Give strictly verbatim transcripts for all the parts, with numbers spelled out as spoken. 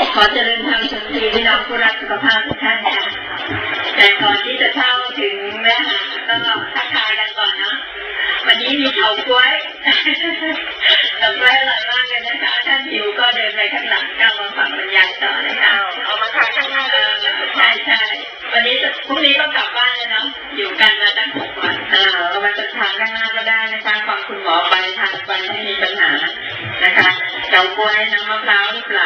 ขอเจริญธรรมสุนทรีพี่น้องผู้รักสุขภาพทุกท่านค่ะแต่ก่อนที่จะเข้าถึงเนื้อหาก็ทักทายกันก่อนนะวันนี้มีเฉาก๊วยเฉาก๊วยอร่อยมากเลยนะคะท่านหิวก็เดินไปข้างหลังก็มาฟังบรรยายต่อนะคะเอามาทานข้างหน้าเลยใช่ใช่วันนี้พรุ่งนี้ก็กลับบ้านแล้วเนาะอยู่กันมาตั้งหกวันเอามาทานข้างหน้าก็ได้นะคะฟังคุณหมอไปทานไปไม่มีปัญหานะคะเฉาก๊วยน้ำมะพร้าวหรือเปล่า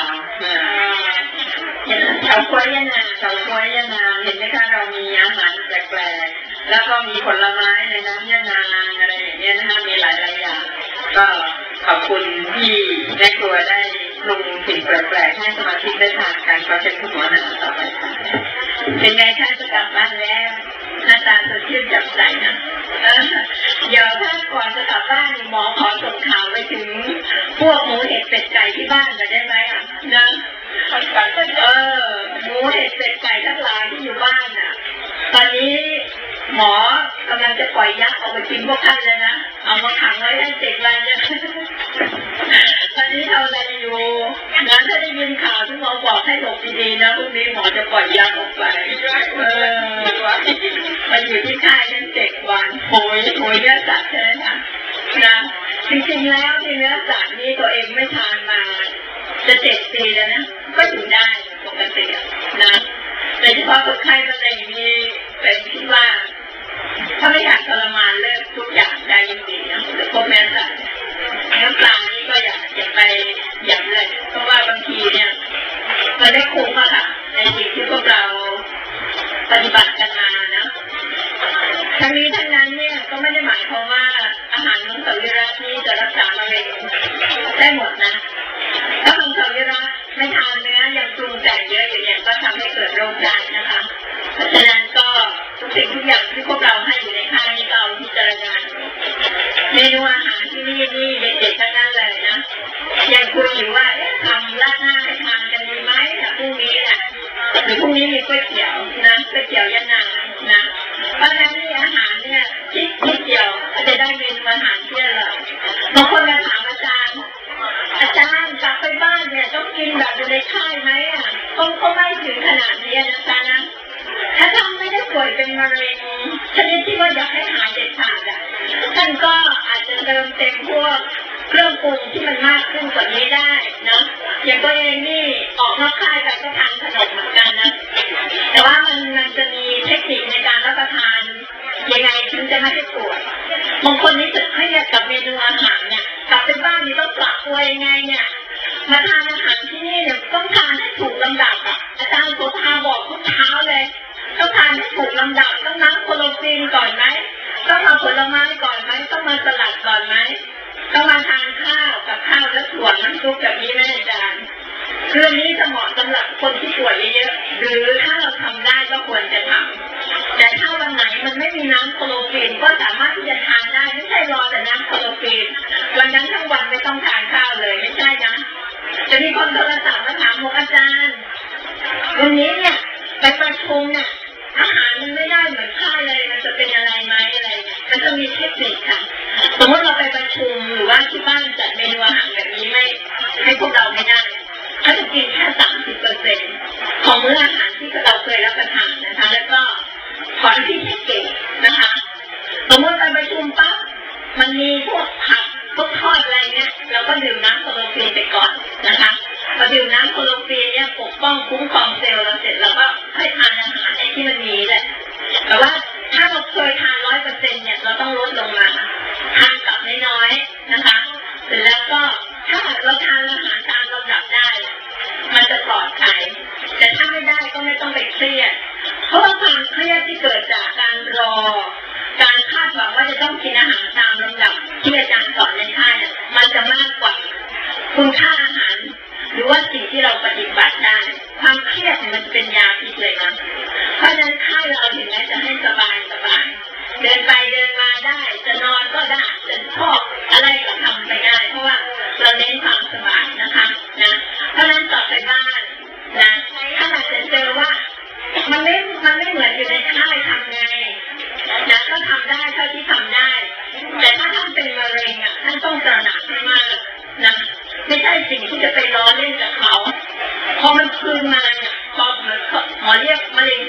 เฉาก๊วยยะนางเฉาก๊วยยะนางเห็นไหมคะเรามีอาหารแปลกๆแล้วก็มีผลไม้ในน้ำยะนางอะไรอย่างเงี้ยนะคะมีหลายๆอย่างก็ขอบคุณที่แม่ครัวได้ปรุงสิ่งแปลกๆให้สมาชิกได้ทานกันขอเชิญคุณหมอหนาต่อไปค่ะเป็นไงคะจะกลับบ้านแล้วหน้าตาสดชื่นแจ่มใสนะเดี๋ยวถ้าก่อนจะกลับบ้านหมอขอส่งข่าวไปถึงพวกหมูเห็ดเป็ดไก่ที่บ้านจะได้ไหมอ่ะนะเออหมูเห็ดเป็ดไก่ทั้งหลายที่อยู่บ้านอ่ะตอนนี้หมอกำลังจะปล่อยยักษ์ออกมากินพวกท่านเลยนะเอามาขังไว้ให้เจ็ดวันเนี่ยตอนนี้เอาอะไรอยู่งั้นถ้าได้ยินข่าวที่หมอบอกให้หลบดีๆนะพรุ่งนี้หมอจะปล่อยยักษ์ออกไปเออมันอยู่ที่ค่ายนั่นเจ็ดวันโหยโหยเนื้อสัตว์ใช่ไหมคะนะจริงๆแล้วที่เนื้อสัตว์นี่ตัวเองไม่ทานมาจะเจ็ดปีแล้วนะก็อยู่ได้ปกตินะโดยเฉพาะคนไข้มะเร็งนี่เป็นที่ว่าถ้าไม่อยากทรมานเลิกทุกอย่างได้จริงๆนะแต่พวกแม่สัตว์เนื้อปลานี่ก็อยากจะไปอย่างเลยเพราะว่าบางทีเนี่ยมันได้คุ้มอะค่ะในสิ่งที่พวกเราปฏิบัติกันมานะทั้งนี้ทั้งนั้นเนี่ยก็ไม่ได้หมายความว่าอาหารมังสวิรัตินี้จะรักษามะเร็งได้หมดนะถ้ามังสวิรัติไม่ทานเนื้อยังปรุงแต่งเยอะอย่างเงี้ยก็ทำให้เกิดโรคได้นะคะเพราะฉะนั้นก็ทุกสิ่งทุกอย่างที่พวกเราให้อยู่ในค่ายนี้เราพิจารณาเมนูอาหารที่นี่นี่เด็ดๆทั้งนั้นเลยนะยังคุยอยู่ว่าเอ๊ะทำราดหน้าให้ทานกันดีไหมนะพรุ่งนี้นะหรือพรุ่งนี้มีก๋วยเตี๋ยวนะก๋วยเตี๋ยวยะนางนะเพราะฉะนั้นนี่อาหารเนี่ยคิดนิดเดียวก็จะได้เมนูอาหารที่อร่อยบางคนมาถามอาจารย์อาจารย์กลับไปบ้านเนี่ยต้องกินแบบอยู่ในค่ายไหมอ่ะคงก็ไม่ถึงขนาดนี้นะจ๊ะนะถ้าท่านไม่ได้ป่วยเป็นมะเร็งชนิดที่ว่าอยากให้หายเด็ดขาดอ่ะท่านก็อาจจะเติมเต็มพวกเครื่องปรุงที่มันมากขึ้นกว่านี้ได้นะอย่างตัวเองนี่ออกนอกค่ายไปก็ทานขนมเหมือนกันนะแต่ว่ามันมันจะมีเทคนิคในการรับประทานยังไงถึงจะไม่ให้ปวดบางคนนี่จะเครียดกับเมนูอาหารเนี่ยกลับไปบ้านนี่ต้องปรับตัวยังไงเนี่ยมาทานอาหารที่นี่เนี่ยต้องทานให้ถูกลำดับอ่ะอาจารย์โสภาบอกทุกเช้าเลยต้องทานให้ถูกลำดับต้องน้ำโคโลฟีนก่อนไหมต้องเอาผลไม้ก่อนไหมต้องมาสลัดก่อนไหมต้องมาทานข้าวกับข้าวและถั่วน้ำซุปแบบนี้แม่อาจารย์เรื่องนี้จะเหมาะสำหรับคนที่ป่วยเยอะหรือถ้าเราทำได้ก็ควรจะทำแต่ถ้าวันไหนมันไม่มีน้ำโคโลฟีนก็สามารถที่จะทานได้ไม่ใช่รอแต่น้ำโคโลฟีนวันนั้นทั้งวันไม่ต้องทานข้าวเลยไม่ใช่นะจะมีคนโทรศัพท์มาถามบอกอาจารย์วันนี้เนี่ยไปประชุมเนี่ยอาหารมันไม่ได้เหมือนค่ายเลยมันจะเป็นอะไรไหมอะไรมันจะมีเทคนิคค่ะสมมติเราไปประชุมหรือว่าที่บ้านจัดเมนูอาหารแบบนี้ไม่ให้พวกเราไม่ได้เขาจะกินแค่สามสิบเปอร์เซ็นต์ของมื้ออาหารที่เราเคยรับประทานนะคะแล้วก็ขอที่ให้เก่งนะคะสมมติไปประชุมปั๊บมันมีพวกผักพวกทอดอะไรเงี้ยเราก็ดื่มน้ำโคโลฟีนไปก่อนนะคะพอดื่มน้ำโคโลฟีนเนี่ยปกป้องคุ้มครองเซลล์เราเสร็จเราก็ให้ทานอาหารในที่มันมีแหละแต่ว่าถ้าเราเคยทานร้อยเปอร์เซ็นต์เนี่ยเราต้องลดลงมาทานกับน้อยๆนะคะเสร็จแล้วก็ถ้าเราทานอาหารตามลำดับได้มันจะปลอดภัยแต่ถ้าไม่ได้ก็ไม่ต้องไปเครียดเพราะว่าความเครียดที่เกิดจากการรอการคาดหวังว่าจะต้องกินอาหารตามลำดับที่อาจารย์สอนในค่ายมันจะมากกว่าคุณค่าอาหารหรือว่าสิ่งที่เราปฏิบัติได้ความเครียดมันเป็นยาพิษเลยนะเพราะฉะนั้นค่ายเราถึงแม้จะให้สบายสบายเดินไปเดินมาได้จะนอนก็ได้จะชอบอะไรก็ทำไปได้เพราะว่าเราเน้นความสบายนะคะนะเพราะฉะนั้นต่อไปบ้านนะถ้าเราจะเจอว่ามันไม่มันไม่เหมือนอยู่ในค่ายทำไงนะก็ทำได้เท่าที่ทำได้แต่ถ้าท่านเป็นมะเร็งอ่ะท่านต้องตระหนักให้มากนะไม่ใช่สิ่งที่จะไปล้อเล่นกับเขาพอมันเค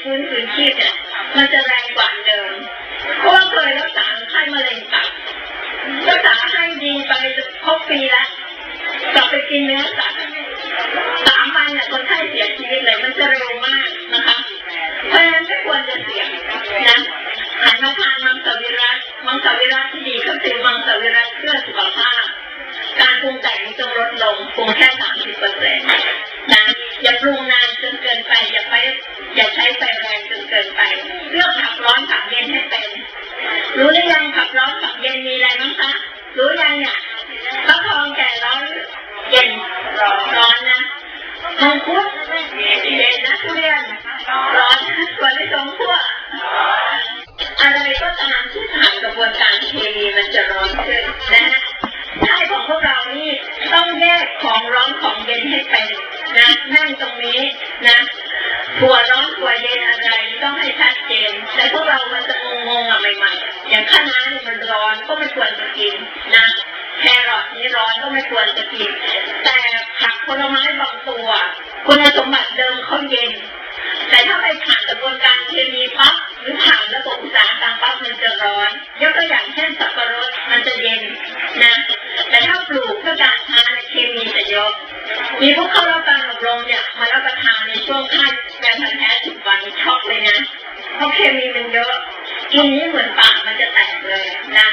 ฟื้นคืนชีพเนี่ยมันจะแรงกว่าเดิมเพราะว่าเคยรักษาไข้มะเร็งตับรักษาให้ดีไปครบปีแล้วกลับไปกินเนื้อสัตว์สามวันเนี่ยคนไข้เสียชีวิตเลยมันจะเร็วมากนะคะเพราะฉะนั้นไม่ควรจะเสี่ยงนะหันมาทานมังสวิรัติมังสวิรัติที่ดีก็คือมังสวิรัติเพื่อสุขภาพการปรุงแต่งจะลดลงปรุงแค่สามสิบเปอร์เซ็นต์นะอย่าปรุงนานจนเกินไปอย่าไปอย่าใช้ไฟแรงจนเกินไปเลือกผักร้อนผักเย็นให้เป็นรู้หรือยังผักร้อนผักเย็นมีอะไรบ้างคะรู้ยังเนี่ยฟักทองแก่ร้อนเย็นร้อนนะมังคุดเย็นนะทุเรียนร้อนส่วนที่สองขั้วอะไรก็ตามที่ผ่านกระบวนการเคมีมันจะร้อนขึ้นนะฮะใช่ของพวกเรานี่ต้องแยกของร้อนของเย็นให้เป็นนะนั่งตรงนี้นะถั่วร้อนถั่วเย็นอะไรต้องให้ชัดเจนแต่พวกเรามันจะงงๆอ่ะใหม่ๆอย่างคะน้าเนี่ยมันร้อนก็ไม่ควรจะกินนะแครอทนี่ร้อนก็ไม่ควรจะกินแต่ผักผลไม้บางตัวคุณสมบัติเดิมเขาเย็นแต่ถ้าไปผ่านกระบวนการเคมีปั๊บหรือผ่านระบบอุตสาหกรรมปั๊บมันจะร้อนยกตัวอย่างเช่นสับปะรดมันจะเย็นนะแต่ถ้าปลูกเพื่อการทานเคมีจะเยอะมีพวกเข้ารับการอบรมเนี่ยมารับประทานในช่วงขั้นการทันแท้สิบวันช็อกเลยนะเพราะเคมีมันเยอะกินนี่เหมือนปากมันจะแตกเลยนะ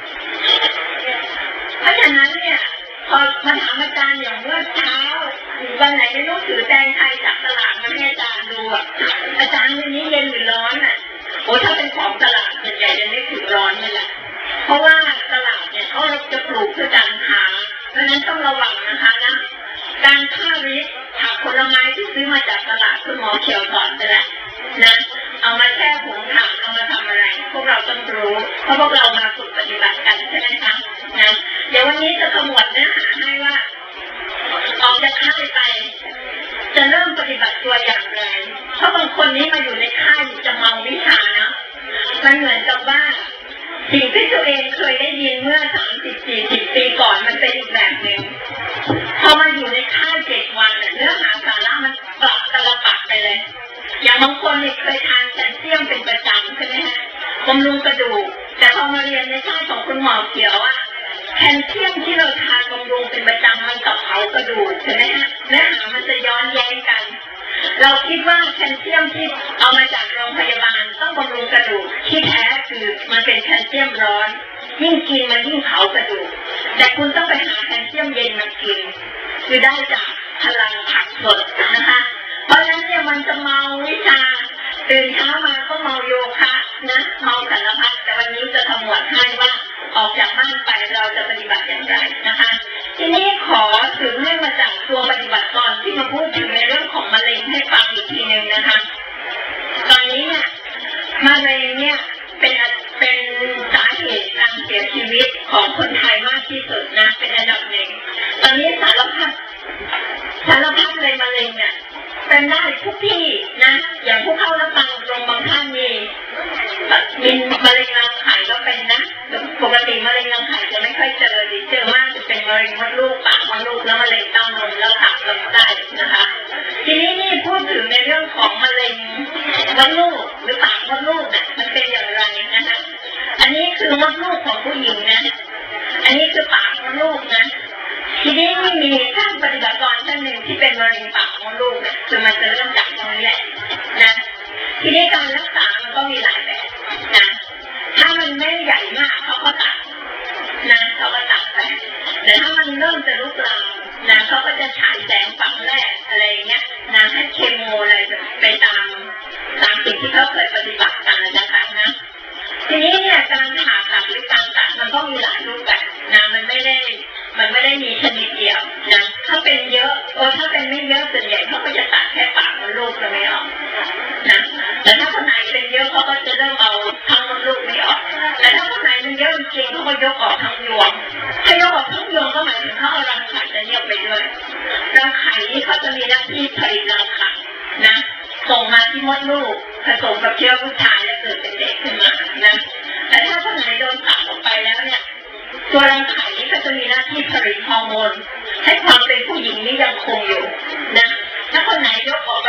เพราะฉะนั้นเนี่ยพอมาถามอาจารย์อย่างเมื่อเช้าวันไหนไม่รู้ถือแตงไทยจากตลาดมาให้อาจารย์ดูอ่ะอาจารย์วันนี้เย็นหรือร้อนอ่ะโอ้ถ้าเป็นของตลาดส่วนใหญ่จะไม่ถือร้อนนี่แหละเพราะว่าตลาดเนี่ยเขาจะปลูกเพื่อการค้าเพราะฉะนั้นต้องระวังนะคะนะการฆ่าริดผักผลไม้ที่ซื้อมาจากตลาดคุณหมอเขียวสอนไปแล้วนะเอามาแช่ผงถังเอามาทำอะไรพวกเราต้องรู้เพราะพวกเรามาฝึกปฏิบัติกันใช่ไหมคะนะเดี๋ยววันนี้จะขมวดเนื้อหาให้ว่าออกจากค่ายไปจะเริ่มปฏิบัติตัวอย่างไรเพราะบางคนนี้มาอยู่ในค่ายจะเมาวิชานะมันเหมือนกับว่าสิ่งที่ตัวเองเคยได้ยินเมื่อสามสิบสี่สิบปีก่อนมันเป็นอีกแบบหนึ่งพอมาอยู่ในค่ายเจ็ดวันเนื้อหาสาระมันปรับตลปัดไปเลยอย่างบางคนเนี่ยเคยทานแคลเซียมเป็นประจำใช่ไหมฮะบำรุงกระดูกแต่พอมาเรียนในค่ายของคุณหมอเขียวอะแคลเซียมที่เราทานบำรุงเป็นประจำมันกับเผากระดูกใช่ไหมฮะเนื้อหามันจะย้อนแย้งกันเราคิดว่าแคลเซียมที่เอามาจากโรงพยาบาลต้องบำรุงกระดูกที่แท้คือมันเป็นแคลเซียมร้อนยิ่งกินมันยิ่งเผากระดูกแต่คุณต้องไปหาแคลเซียมเย็นมากินคือได้จากพลังผักสดนะคะเพราะฉะนั้นเนี่ยมันจะเมาวิชาตื่นเช้ามาก็เมาโยคะนะเมาสารพัดแต่วันนี้จะขมวดให้ว่าออกจากบ้านไปเราจะปฏิบัติอย่างไรนะคะทีนี้ขอสืบเนื่องมาจากตัวปฏิบัติก่อนที่มาพูดถึงในเรื่องของมะเร็งให้ฟังอีกทีหนึ่งนะคะตอนนี้เนี่ยมะเร็งเนี่ยเป็นเป็นสาเหตุการเสียชีวิตของคนไทยมากที่สุดนะเป็นอันดับหนึ่งตอนนี้สารพัดสารพัดเลยมะเร็งเนี่ยเป็นได้ทุกที่นะอย่างผู้เข้ารับการอบรมบางท่านมีมีมะเร็งรังไข่ก็เป็นนะปกติมะเร็งรังไข่จะไม่ค่อยเจอหรือเจอมากจะเป็นมะเร็งมดลูกปากมดลูกแล้วมะเร็งเต้านมแล้วตับลำไส้นะคะทีนี้นี่พูดถึงในเรื่องของมะเร็งมดลูกหรือปากมดลูกเนี่ยมันเป็นอย่างไรนะคะอันนี้คือมดลูกของผู้หญิงนะอันนี้คือปากมดลูกนะทีนี้ไม่มีท่านปฏิบัติกรท่านหนึ่งที่เป็นมะเร็งปากมดลูกเนี่ยคือมันจะเริ่มจากตรงนี้แหละนะทีนี้การรักษามันก็มีหลายแบบนะถ้ามันไม่ใหญ่มากเขาก็ตัดนะเขาก็ตัดไปแต่ถ้ามันเริ่มจะลุกลามนะเขาก็จะฉายแสงฝังแรกอะไรเงี้ยนะให้เคมีอะไรไปตามตามสิ่งที่เขาเคยปฏิบัติกันนะคะนะทีนี้เนี่ยการผ่าตัดหรือการตัดมันก็มีหลายรูปแบบนะมันไม่ได้มันไม่ได้มีชนิดเดียวนะถ้าเป็นเยอะโอ้ถ้าเป็นไม่เยอะส่วนใหญ่เขาก็จะตัดแค่ปากมดลูกจะไม่ออกนะแต่ถ้าคนไหนเป็นเยอะเขาก็จะเริ่มเอาทั้งมดลูกไม่ออกแต่ถ้าคนไหนมันเยอะจริงเขาก็ยกออกทั้งยวงถ้ายกออกทั้งยวงก็หมายถึงเขาเอารังไข่จะเนียบไปด้วยรังไข่นี้เขาจะมีหน้าที่ผลิตรังไข่นะส่งมาที่มดลูกผสมกับเชื้อผู้ชายจะเกิดเป็นเด็กขึ้นมานะแต่ถ้าคนไหนโดนตัดออกไปแล้วเนี่ยตัวรังไข่นี้ก็จะมีหน้าที่ผลิตฮอร์โมนให้ความเป็นผู้หญิงนี้ยังคงอยู่นะถ้าคนไหนยกออกไป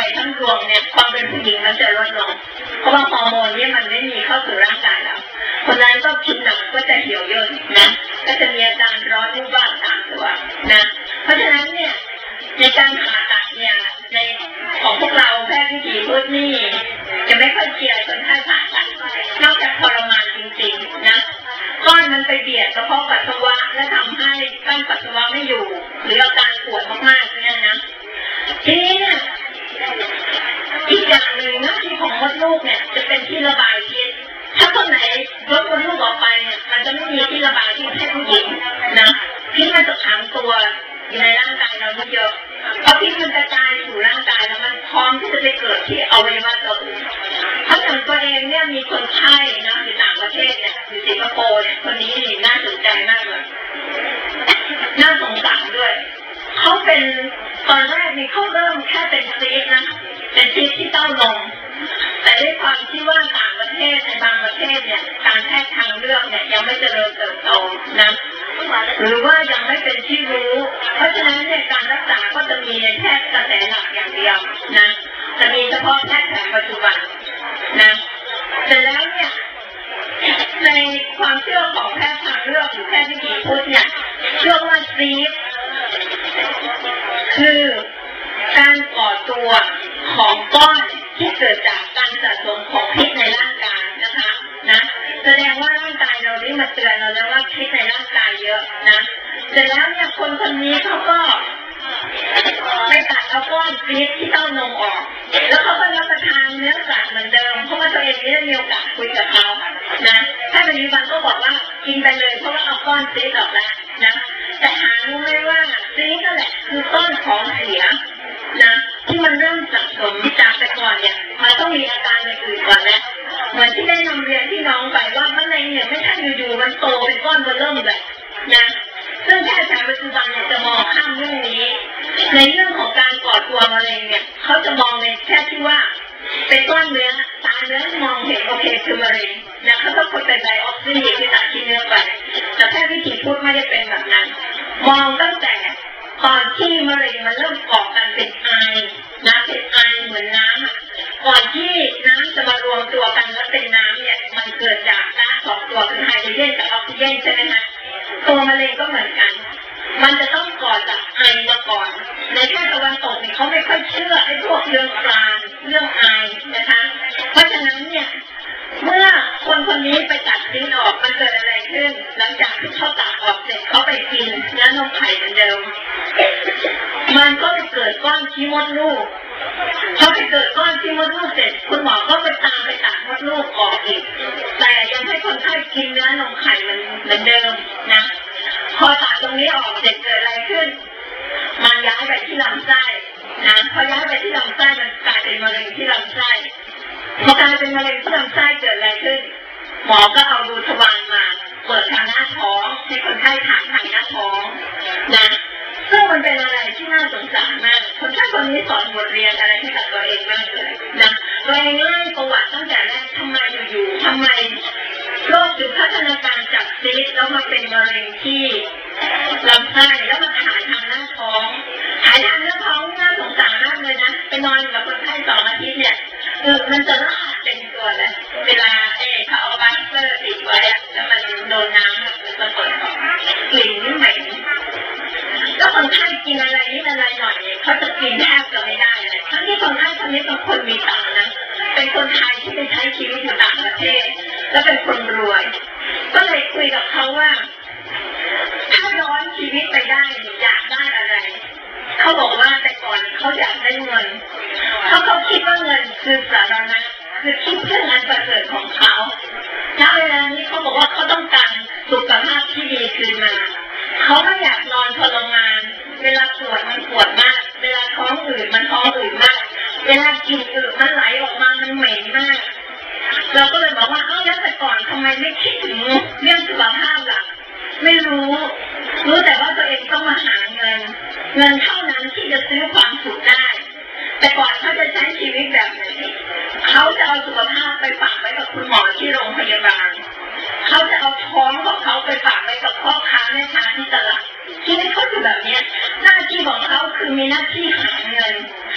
ทั้งดวงเนี่ยความเป็นผู้หญิงมันจะลดลงเพราะว่าฮอร์โมนเนี่ยมันไม่มีเข้าสู่ร่างกายเราคนนั้นก็ผิวหนังก็จะเหี่ยวย่นนะก็จะมีอาการร้อนรุ่มบ้านตามตัวนะเพราะฉะนั้นเนี่ยในการผ่าตัดเนี่ยในของพวกเราแพทย์วิถีพุทธนี่จะไม่ค่อยเชียร์คนไข้ผ่าตัดนอกจากทรมานจริงๆนะก้อนมันไปเบียดกระเพาะปัสสาวะและทำให้กั้นปัสสาวะไม่อยู่หรืออาการปวดมากๆเนี่ยนะทีนี้เนี่ยอีกอย่างหนึ่งหน้าที่ของมดลูกเนี่ยจะเป็นที่ระบายพิษถ้าคนไหนลดมดลูกออกไปเนี่ยมันจะไม่มีที่ระบายพิษให้ผู้หญิงนะพิษมันจะขังตัวอยู่ในร่างกายเราเยอะพอพิษมันกระจายสู่ร่างกายแล้วมันพร้อมที่จะไปเกิดที่อวัยวะตัวอื่นเพราะอย่างตัวเองเนี่ยมีคนไข้นะอยู่ต่างประเทศเนี่ยอยู่สิงคโปร์เนี่ยคนนี้น่าสนใจมากเลยน่าสงสารด้วยเขาเป็นตอนแรกนี่เขาเริ่มแค่เป็นซีสนะเป็นซีสที่เต้านมแต่ด้วยความที่ว่าต่างประเทศในบางประเทศเนี่ยการแพทย์ทางเลือกเนี่ยยังไม่เจริญเติบโตนะหรือว่ายังไม่เป็นที่รู้เพราะฉะนั้นเนี่ยการรักษาก็จะมีแพทย์กระแสหลักอย่างเดียวนะจะมีเฉพาะแพทย์แผนปัจจุบันนะแต่แล้วเนี่ยในความเชื่อของแพทย์ทางเลือกหรือแพทย์วิถีพุทธเนี่ยเชื่อว่าซีสคือการก่อตัวของก้อนที่เกิดจากการสะสมของพิษในร่างกายนะคะนะแสดงว่าร่างกายเราได้มาเตือนเราแล้วว่าพิษในร่างกายเยอะนะเสร็จแล้วเนี่ยคนคนนี้เขาก็ไปตัดเอาก้อนพิษที่เต้านมออกแล้วเขาก็รับประทานเนื้อสัตว์เหมือนเดิมเพราะว่าตัวเองไม่ได้มีโอกาสคุยกับเขานะถ้าเป็นวิบันก็บอกว่ากินไปเลยเพราะว่าเอาก้อนพิษออกแล้วนะแต่หารู้ไหมว่าพิษนั่นแหละคือก้อนของเสียนะที่มันเริ่มสะสมจากแต่ก่อนเนี่ยมันต้องมีอาการอย่างอื่นก่อนนะเหมือนที่ได้นำเรียนที่น้องไปว่ามะเร็งเนี่ยไม่ใช่อยู่ๆมันโตเป็นก้อนเบอร์เริ่มเลยนะซึ่งแพทย์แผนปัจจุบันเนี่ยจะมองข้ามเรื่องนี้ในเรื่องของการก่อตัวมะเร็งเนี่ยเขาจะมองในแค่ที่ว่าเป็นก้อนเนื้อตาเนื้อมองเห็นโอเคคือมะเร็งนะเขาต้องคนเป็นไบออปซี่ที่ตัดที่เนื้อไปแต่แพทย์วิถีพุทธไม่ได้เป็นแบบนั้นมองตั้งแต่ตอนที่มะเร็งมันเริ่มก่อกันเป็นไอนะเป็นไอเหมือนน้ำก่อนที่น้ำจะมารวมตัวกันแล้วเป็นน้ำเนี่ยมันเกิดจากก๊าซสองตัวคือไฮโดรเจนกับออกซิเจนใช่ไหมคะตัวมะเร็งก็เหมือนกันมันจะต้องก่อจากไอมาก่อนในแพทย์ตะวันตกเนี่ยเขาไม่ค่อยเชื่อไอ้พวกเรื่องกลางเรื่องไอนะคะเพราะฉะนั้นเนี่ยเมื่อคนคนนี้ไปตัดลิ้นออกมันเกิดอะไรขึ้นหลังจากที่เขาตัดออกเสร็จเขาไปกินเนื้อนมไข่เหมือนเดิมมันก็ไปเกิดก้อนที่มดลูกพอไปเกิดก้อนที่มดลูกเสร็จคุณหมอก็ไปตามไปตัดมดลูกออกอีกแต่ยังให้คนไข้กินเนื้อนมไข่มันเหมือนเดิมนะพอตัดตรงนี้ออกเสร็จเกิดอะไรขึ้นมันย้ายไปที่ลำไส้นะพอย้ายไปที่ลำไส้มันกลายเป็นมะเร็งที่ลำไส้พอกลายเป็นมะเร็งที่ลำไส้เกิดอะไรขึ้นหมอก็เอาดูทวารมาเปิดทางหน้าท้องให้คนไข้ถ่ายทางหน้าท้องนะซึ่งมันเป็นอะไรที่น่าสงสารมากคนไข้คนนี้สอนบทเรียนอะไรให้กับตัวเองมากเลยนะตัวเองเล่าประวัติตั้งแต่แรกทำไมอยู่ๆทำไมโรคจุดพัฒนาการจากซีสแล้วมาเป็นมะเร็งที่ลำไส้แล้วมาถ่ายทางหน้าท้องถ่ายทางหน้าท้องน่าสงสารมากเลยนะไปนอนกับคนไข้สองอาทิตย์เนี่ยเออมันจะราดเต็มตัวเลยเวลาเอ๊ะเขาเอาบัสเตอร์ติดไว้อะแล้วมันโดนน้ำมันจะเปิดออกกลิ่นนี่เหม็นแล้วคนไข้กินอะไรนิดอะไรหน่อยเขาจะกินแทบจะไม่ได้เลยทั้งที่คนไข้คนนี้เป็นคนมีตังค์นะเป็นคนไทยที่ไปใช้ชีวิตอยู่ต่างประเทศและเป็นคนรวยก็เลยคุยกับเขาว่าถ้าย้อนชีวิตไปได้อยากได้อะไรเขาบอกว่าแต่ก่อนเขาอยากได้เงินเพราะเขาคิดว่าเงินคือสาระคือคิดเพื่องานประเสริฐของเขาณเวลานี้เขาบอกว่าเขาต้องการสุขภาพที่ดีคืนมาเขาไม่อยากนอนทรมานเวลาปวดมันปวดมากเวลาท้องอืดมันท้องอืดมากเวลากินอืดมันไหลออกมามันเหม็นมากเราก็เลยบอกว่าเอ้าแล้วแต่ก่อนทำไมไม่คิดถึงเรื่องสุขภาพล่ะไม่รู้รู้แต่ว่าตัวเองต้องมาหาเงินเงินเท่านั้นที่จะซื้อความสุขได้แต่ก่อนเขาจะใช้ชีวิตแบบไหนเขาจะเอาสุขภาพไปฝากไว้กับคุณหมอที่โรงพยาบาลเขาจะเอาท้องของเขาไปฝากไว้กับพ่อค้าแม่ค้าที่ตลาดชีวิตเขาอยู่แบบนี้หน้าที่ของเขาคือมีหน้าที่หาเงิน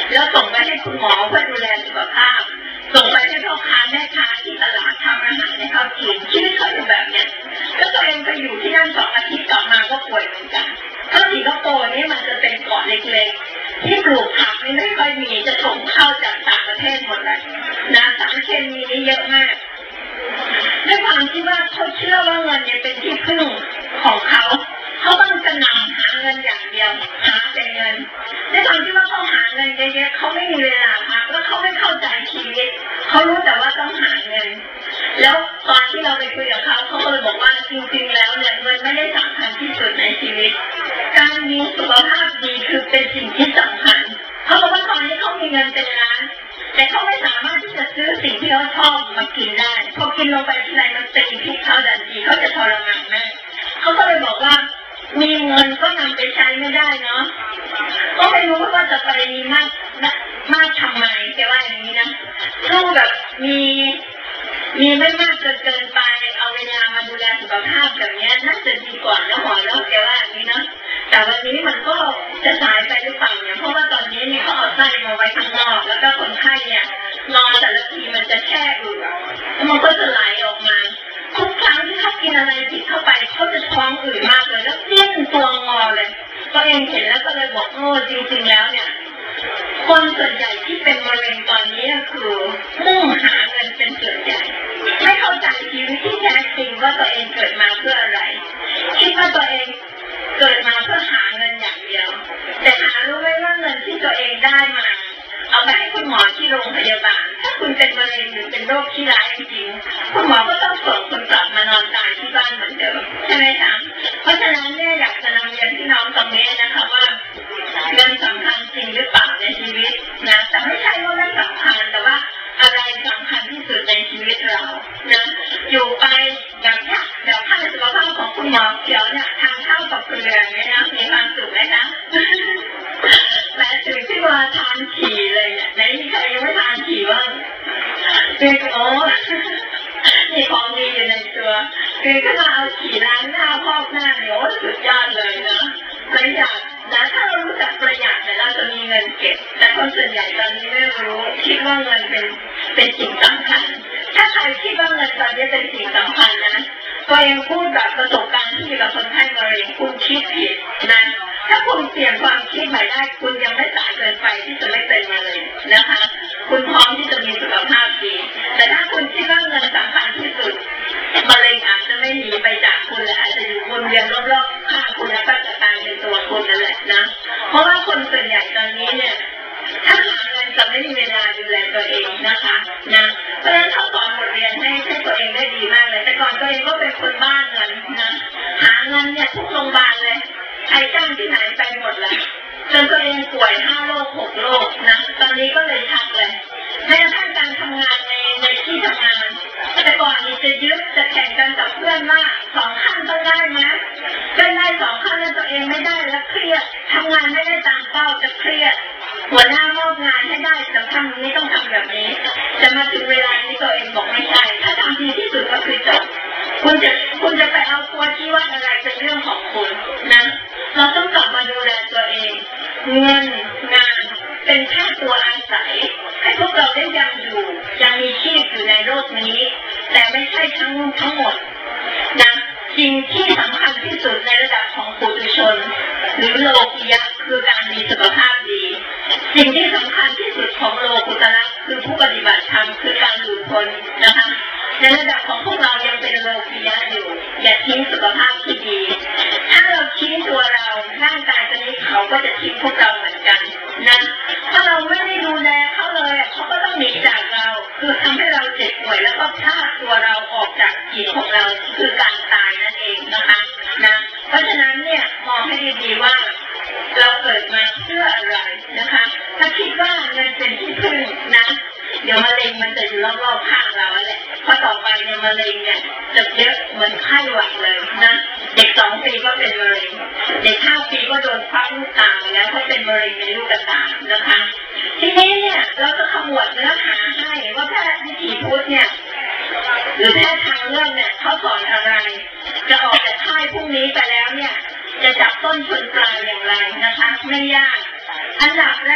แล้วส่งไปให้คุณหมอเพื่อดูแลสุขภาพส่งไปให้พ่อค้าแม่ค้าที่ตลาดทำอาหารให้เขากินชีวิตเขาอยู่แบบเนี้ยก็ตัวเองไปอยู่ที่นั่นสองอาทิตย์กลับมาก็ป่วยเหมือนกันถ้าสิงคโปร์นี่มันจะเป็นเกาะเล็กๆที่ปลูกผักนี่ไม่ค่อยมีจะส่งเข้าจากต่างประเทศหมดเลยนะสารเคมีนี่เยอะมากด้วยความที่ว่าเขาเชื่อว่าเงินเนี่ยเป็นที่พึ่งของเขาเขาต้องกระหน่ำหาเงินอย่างเดียวหาแต่เงินด้วยความที่ว่าเขาหาเงินเยอะๆเขาไม่มีเวลาพักแล้วเขาไม่เข้าใจชีวิตเขารู้แต่ว่าต้องหาเงินแล้วตอนที่เราไปคุยกับเขาเขาก็เลยบอกว่าจริงๆแล้วเนี่ยเงินไม่ได้สำคัญที่สุดในชีวิตการมีสุขภาพดีคือเป็นสิ่งที่สำคัญเขาบอกว่าตอนนี้เขามีเงินเป็นล้านแต่เขาไม่สามารถที่จะซื้อสิ่งที่เขาชอบมากินได้พอกินลงไปที่ไหนมันตีพิษเขาดันทีเขาจะทรมานมากเขาก็เลยบอกว่ามีเงินก็นำไปใช้ไม่ได้เนาะก็ไม่รู้ว่าจะไปมากมากทำไมแกว่าอย่างนี้นะลูกแบบมีมีไม่มากจนเกินไปเอาเวลามาดูแลสุขภาพแบบนี้น่าจะดีกว่าแล้วหมอแล้วแกว่าอย่างนี้นะแต่วันนี้มันก็จะสายไปหรือเปล่าเนี่ยเพราะว่าตอนนี้นี่เขาเอาไส้มาไว้ข้างนอกแล้วก็คนไข้เนี่ยนอนแต่ละทีมันจะแช่อืดแล้วมันก็จะไหลออกมาทุกครั้งที่เขากินอะไรผิดเข้าไปเขาจะท้องอืดมากเลยแล้วดิ้นตัวงอเลยตัวเองเห็นแล้วก็เลยบอกโอ้จริงๆแล้วเนี่ยคนส่วนใหญ่ที่เป็นมะเร็งตอนนี้คือมุ่งหาเงินเป็นส่วนใหญ่ไม่เข้าใจชีวิตที่แท้จริงว่าตัวเองเกิดมาเพื่ออะไรคิดว่าตัวเองเกิดมาเพื่อหาเงินอย่างเดียวแต่หารู้ไหมว่าเงินที่ตัวเองได้มาเอาไปให้คุณหมอที่โรงพยาบาลถ้าคุณเป็นมะเร็งหรือเป็นโรคที่ร้ายจริงๆคุณหมอก็ต้องส่งคุณกลับมานอนตายที่บ้านเหมือนเดิมใช่ไหมคะเพราะฉะนั้นเนี่ยอยากจะนำเรียนพี่น้องตรงนี้นะคะว่าเงินสำคัญจริงหรือเปล่าในชีวิตนะแต่ไม่ใช่ว่าไม่สำคัญแต่ว่าอะไรสำคัญที่สุดในชีวิตเรานะอยู่ไปแบบนี้แบบท่านสุขภาพของคุณหมอเขียวเนี่ยทานข้าวกับเกลือเนี่ยนะมีความสุขไหมนะแต่ถึงที่ว่าทานฉี่เลยเนี่ยไหนมีใครยังไม่ทานฉี่บ้างคือโอ้มีของดีอยู่ในตัวคือถ้าเราเอาฉี่ล้างหน้าพอกหน้าเนี่ยโอ้สุดยอดเลยนะประหยัดนะถ้าเรารู้จักประหยัดเนี่ยเราจะมีเงินเก็บแต่คนส่วนใหญ่ตอนนี้ไม่รู้คิดว่าเงินเป็นเป็นสิ่งสำคัญถ้าใครคิดว่าเงินตอนนี้เป็นสิ่งสำคัญนะตัวเองพูดแบบประสบการณ์ที่มีกับคนไข้มะเร็งคุณคิดผิดนะถ้าคุณเปลี่ยนความคิดใหม่ได้คุณยังไม่สายเกินไปที่จะไม่เป็นมะเร็งนะคะคุณพร้อมที่จะมีสุขภาพดีแต่ถ้าคุณคิดว่าเงินสำคัญที่สุดมะเร็งอาจจะไม่หนีไปจากคุณและอาจจะอยู่วนเวียนรอบๆข้างคุณแล้วก็จะตายเป็นตัวคุณนั่นแหละนะเพราะว่าคนส่วนใหญ่ตอนนี้เนี่ยถ้าหาเงินจะไม่มีเวลาดูแลตัวเองนะคะนะเพราะฉะนั้นเขาสอนบทเรียนให้ให้ตัวเองได้ดีมากเลยแต่ก่อนตัวเองก็เป็นคนบ้าเงินนะหาเงินเนี่ยทุกโรงพยาบาลเลยใครจ้างที่ไหนไปหมดเลยจนตัวเองป่วยห้าโรคหกโรคนะตอนนี้ก็เลยชักเลยแม้กระทั่งการทำงานในในที่ทำงานแต่ก่อนนี้จะยึดจะแข่งกันกับเพื่อนว่าสองขั้นต้องได้ไหมได้ได้สองขั้นแล้วตัวเองไม่ได้แล้วเครียดทำงานไม่ได้ตามเป้าจะเครียดหัวหน้ามอบงานให้ได้แต่ทำนี้ต้องทำแบบนี้จะมาถึงเวลาที่ตัวเองบอกไม่ใช่ถ้าทำดีที่สุดก็คือจบคุณจะคุณจะไปเอาตัวที่ว่าอะไรเป็นเรื่องของคุณนะเราต้องกลับมาดูแลตัวเองเงินงานเป็นแค่ตัวอาศัยให้พวกเราได้ยังอยู่ยังมีชีพอยู่ในโลกนี้แต่ไม่ใช่ทั้งทั้งหมดนะสิ่งที่สำคัญที่สุดในระดับของปุถุชนหรือโลกียะคือการมีสุขภาพดีสิ่งที่สำคัญที่สุดของโลกุตระคือผู้ปฏิบัติธรรมคือการหลุดพ้นนะคะในระดับของพวกเรายังเป็นโลกียะอยู่อย่าทิ้งสุขภาพที่ดีถ้าเราทิ้งตัวเราร่างกายตัวนี้เขาก็จะทิ้งพวกเราเหมือนกันนะถ้าเราไม่ได้ดูแลเขาเลยเขาก็ต้องหนีจากเราคือทำให้เราเจ็บป่วยแล้วก็พลาดตัวเราออกจากจิตของเราคือการตายนั่นเองนะคะนะเพราะฉะนั้นเนี่ยมองให้ดีๆว่าเราเกิดมาเพื่ออะไรนะคะถ้าคิดว่าเงินเป็นที่พึ่งนะเดี๋ยวมะเร็งมันจะอยู่รอบๆข้างเราแหละเพราะต่อไปเนี่ยมะเร็งเนี่ยจะเยอะเหมือนไข้หวัดเลยนะเด็กสองปีก็เป็นมะเร็งเด็กห้าปีก็โดนควักลูกตาแล้วเพราะเป็นมะเร็งในลูกตานะคะทีนี้เนี่ยเราจะขมวดเนื้อหาให้ว่าแพทย์วิถีพุทธเนี่ยหรือแพทย์ทางเลือกเนี่ยเขาสอนอะไรจะออกจากค่ายพรุ่งนี้ไปแล้วเนี่ยจะจับต้นชนปลายอย่างไรนะคะไม่ยากอันดับแรก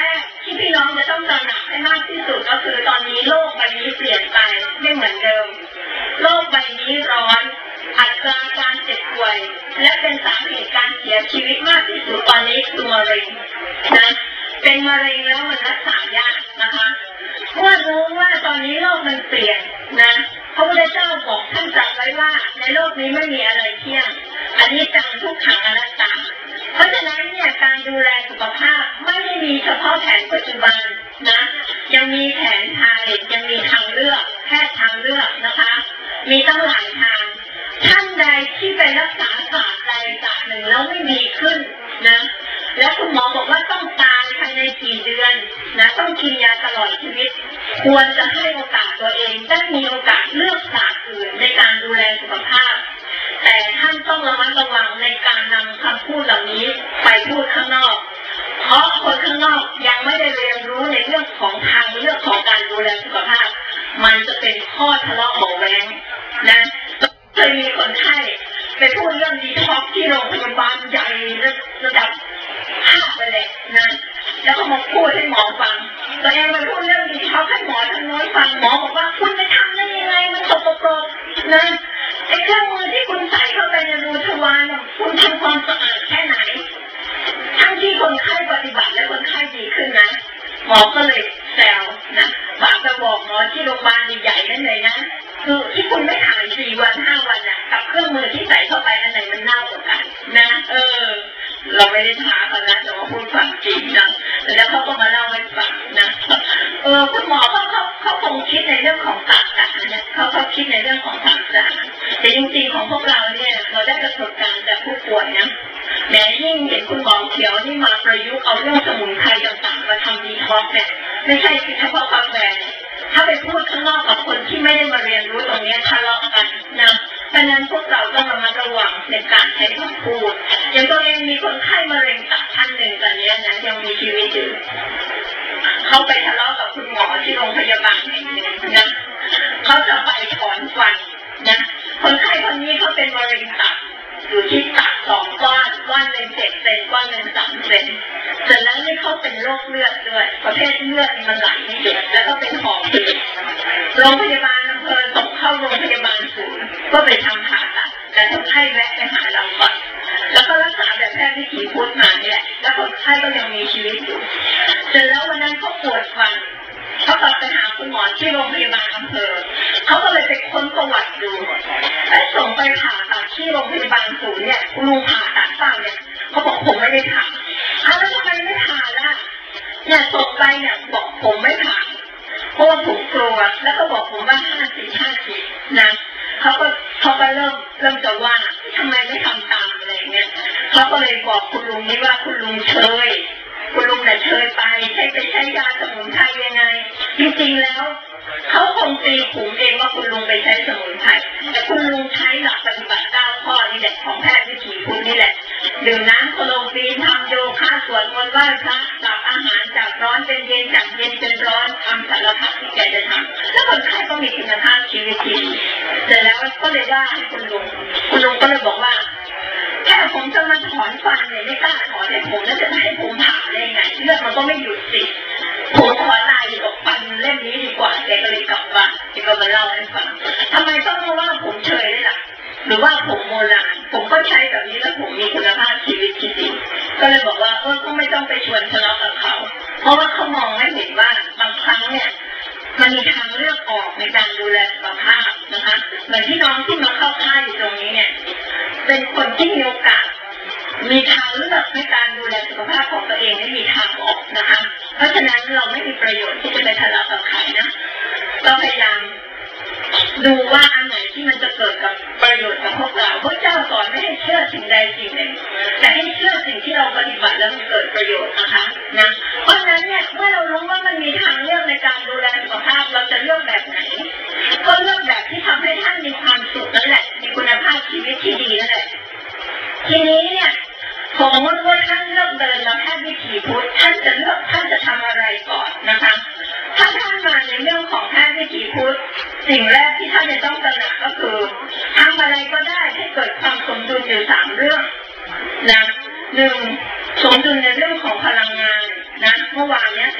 ที่พี่น้องจะต้องตระหนักให้มากที่สุดก็คือตอนนี้โลกใบนี้เปลี่ยนไปไม่เหมือนเดิมโลกใบนี้ร้อนอัตราการเจ็บป่วยและเป็นสาเหตุการเสียชีวิตมากที่สุดตอนนี้คือมะเร็งนะเป็นมะเร็งแล้วมันรักษายากนะคะเมื่อรู้ว่าตอนนี้โลกมันเปลี่ยนนะพระพุทธเจ้าบอกท่านตรัสไว้ว่าในโลกนี้ไม่มีอะไรเที่ยงอันนี้จังทุกขังอนัตตาเพราะฉะนั้นเนี่ยการดูแลสุขภาพไม่ได้มีเฉพาะแผนปัจจุบันนะยังมีแผนไทยยังมีทางเลือกแพทย์ทางเลือกนะคะมีตั้งหลายทางท่านใดที่ไปรักษาศาสตร์ใดศาสตร์หนึ่งแล้วไม่ดีขึ้นนะแล้วคุณหมอบอกว่าต้องตายภายในกี่เดือนนะต้องกินยาตลอดชีวิตควรจะให้โอกาสตัวเองได้มีโอกาสเลือกศาสตร์อื่นในการดูแลสุขภาพแต่ท่านต้องระมัดระวังในการนำคำพูดเหล่านี้ไปพูดข้างนอกเพราะคนข้างนอกยังไม่ได้เรียนรู้ในเรื่องของทางเลือกของการดูแลสุขภาพมันจะเป็นข้อทะเลาะเบาะแว้งนะเคยมีคนไข้ไปพูดเรื่องดีท็อกที่โรงพยาบาลใหญ่ระดับภาคไปเลยนะแล้วก็มาพูดให้หมอฟังตัวเองไปพูดเรื่องดีท็อกให้หมอทั้งน้อยฟังหมอบอกว่าคุณไปทำได้ยังไงมันสกปรกนะไอ้เครื่องมือที่คุณใส่เข้าไปในรูทวารคุณทำความสะอาดแค่ไหนทั้งที่คนไข้ปฏิบัติและคนไข้ดีขึ้นนะหมอก็เลยแซวนะฝากจะบอกหมอที่โรงพยาบาลใหญ่ๆนั่นเลยนะคือที่คุณไม่ถ่ายสี่วันห้าวันน่ะกับเครื่องมือที่ใส่เข้าไปอันไหนมันเน่ากว่ากันนะเออเราไม่ได้ท้าเขานะแต่ว่าพูดความจริงนะแล้วเขาก็มาเล่าให้ฟังนะเออคุณหมอเขาเขาเขาคงคิดในเรื่องของศาสตร์นะเขาเขาคิดในเรื่องของศาสตร์แต่จริงๆของพวกเราเนี่ยเราได้ประสบการณ์จากผู้ป่วยนะแม้ยิ่งเห็นคุณหมอเขียวนี่มาประยุกต์เอาเรื่องสมุนไพรต่างๆมาทำดีท็อกเนี่ยไม่ใช่เฉพาะกาแฟถ้าไปพูดข้างนอกกับคนที่ไม่ได้มาเรียนรู้ตรงนี้ทะเลาะกันนะเพราะนั้นพวกเราต้องระมัดระวังในการใช้คำพูดอย่างตัวเองมีคนไข้มะเร็งตับท่านหนึ่งตอนนี้นะยังมีชีวิตอยู่เขาไปทะเลาะกับคุณหมอที่โรงพยาบาลแห่งหนึ่งนะเขาจะไปถอนฟันนะคนไข้คนนี้เขาเป็นมะเร็งตับอยู่ที่ตับสองก้อนก้อนหนึ่งเจ็ดเซนก้อนหนึ่งสามเซนเสร็จแล้วนี่เขาเป็นโรคเลือดด้วยประเภทเลือดมันไหลไม่หยุดแล้วก็เป็นหอบหืดโรงพยาบาลอำเภอส่งเข้าโรงพยาบาลศูนย์ก็ไปทำผ่าตัดแต่คนไข้แวะไปหาเราก่อนแล้วก็รักษาแบบแพทย์วิถีพุทธมาเนี่ยแล้วคนไข้ก็ยังมีชีวิตอยู่เสร็จแล้ววันนั้นเขาปวดฟันเขากลับไปหาคุณหมอที่โรงพยาบาลอำเภอเขาก็เลยไปค้นประวัติดูไอ้ส่งไปผ่าตัดที่โรงพยาบาลศูนย์เนี่ยคุณลุงผ่าตัดเปล่าเนี่ยเขาบอกผมไม่ได้ผ่าอ้าวแล้วทำไมไม่ผ่าล่ะเนี่ยส่งไปเนี่ยบอกผมไม่ผ่าเพราะว่าผมกลัวแล้วก็บอกผมว่าห้าสิบห้าสิบนะเขาก็เขาก็เริ่มเริ่มจะว่าทำไมไม่ทำตามอะไรเงี้ยเขาก็เลยบอกคุณลุงนี่ว่าคุณลุงเชยคุณลุงเนี่ยเชยไปใช้ไปใช้ยาสมุนไพรยังไงจริงๆแล้วเขาคงตีขุมเองว่าคุณลุงไปใช้สมุนไพรแต่คุณลุงใช้หลักปฏิบัติเก้าข้อนี่แหละของแพทย์วิถีพุทธนี่แหละดื่มน้ำโคโลฟีนทำโยคะสวดมนต์ไหว้พระหลับอาหารจากร้อนเป็นเย็นจากเย็นเป็นร้อนทำสารพัดที่แกจะทำแล้วคนไข้ก็มีคุณภาพชีวิตดีเสร็จแล้วก็เลยว่าให้คุณลุงคุณลุงก็เลยบอกว่าแค่ผมจะมาถอนฟันเนี่ยไม่กล้าถอนแต่ผมแล้วจะให้ผมผ่าได้ไงเลือดมันก็ไม่หยุดสิผมขอลาอยู่กับฟันเล่มนี้ดีกว่าแกก็เลยกลับบ้านแกก็มาเล่าให้ฟังทำไมต้องมาว่าผมเฉยเลยล่ะหรือว่าผมโบราณผมก็ใช้แบบนี้แล้วผมมีคุณภาพชีวิตที่ดีก็เลยบอกว่าเออก็ไม่ต้องไปชวนทะเลาะกับเขาเพราะว่าเขามองไม่เห็นว่าบางครั้งเนี่ยมันมีทางเลือกออกในการดูแลสุขภาพนะคะเหมือนที่น้องที่มาเข้าค่ายอยู่ตรงนี้เนี่ยเป็นคนที่มีโอกาสมีทางเลือกในการดูแลสุขภาพของตัวเองไม่มีทางออกนะคะเพราะฉะนั้นเราไม่มีประโยชน์ที่จะไปทะเลาะกับใครนะเราพยายามดูว่าอันไหนที่มันจะเกิดกับประโยชน์กับพวกเราพระเจ้าสอนไม่ให้เชื่อสิ่งใดสิ่งหนึ่งแต่ให้เชื่อสิ่งที่เราปฏิบัติแล้วมันเกิดประโยชน์นะคะนะเพราะฉะนั้นเนี่ยเมื่อเรารู้ว่ามันมีทางเลือกในการดูแลสุขภาพเราจะเลือกแบบไหนก็เลือกแบบที่ทำให้ท่านมีความสุขนั่นแหละมีคุณภาพชีวิตที่ดีนั่นแหละทีนี้เนี่ยสมมติว่าท่านเลือกเดินมาแพทย์วิถีพุทธท่านจะเลือกท่านจะทำอะไรก่อนนะคะถ้าท่านมาในเรื่องของแพทย์วิถีพุทธสิ่งแรกที่ท่านจะต้องตระหนักก็คือทำอะไรก็ได้ให้เกิดความสมดุลอยู่สามเรื่องนะหนึ่งสมดุลในเรื่องของพลังงานนะเมื่อวานนี้สอนไป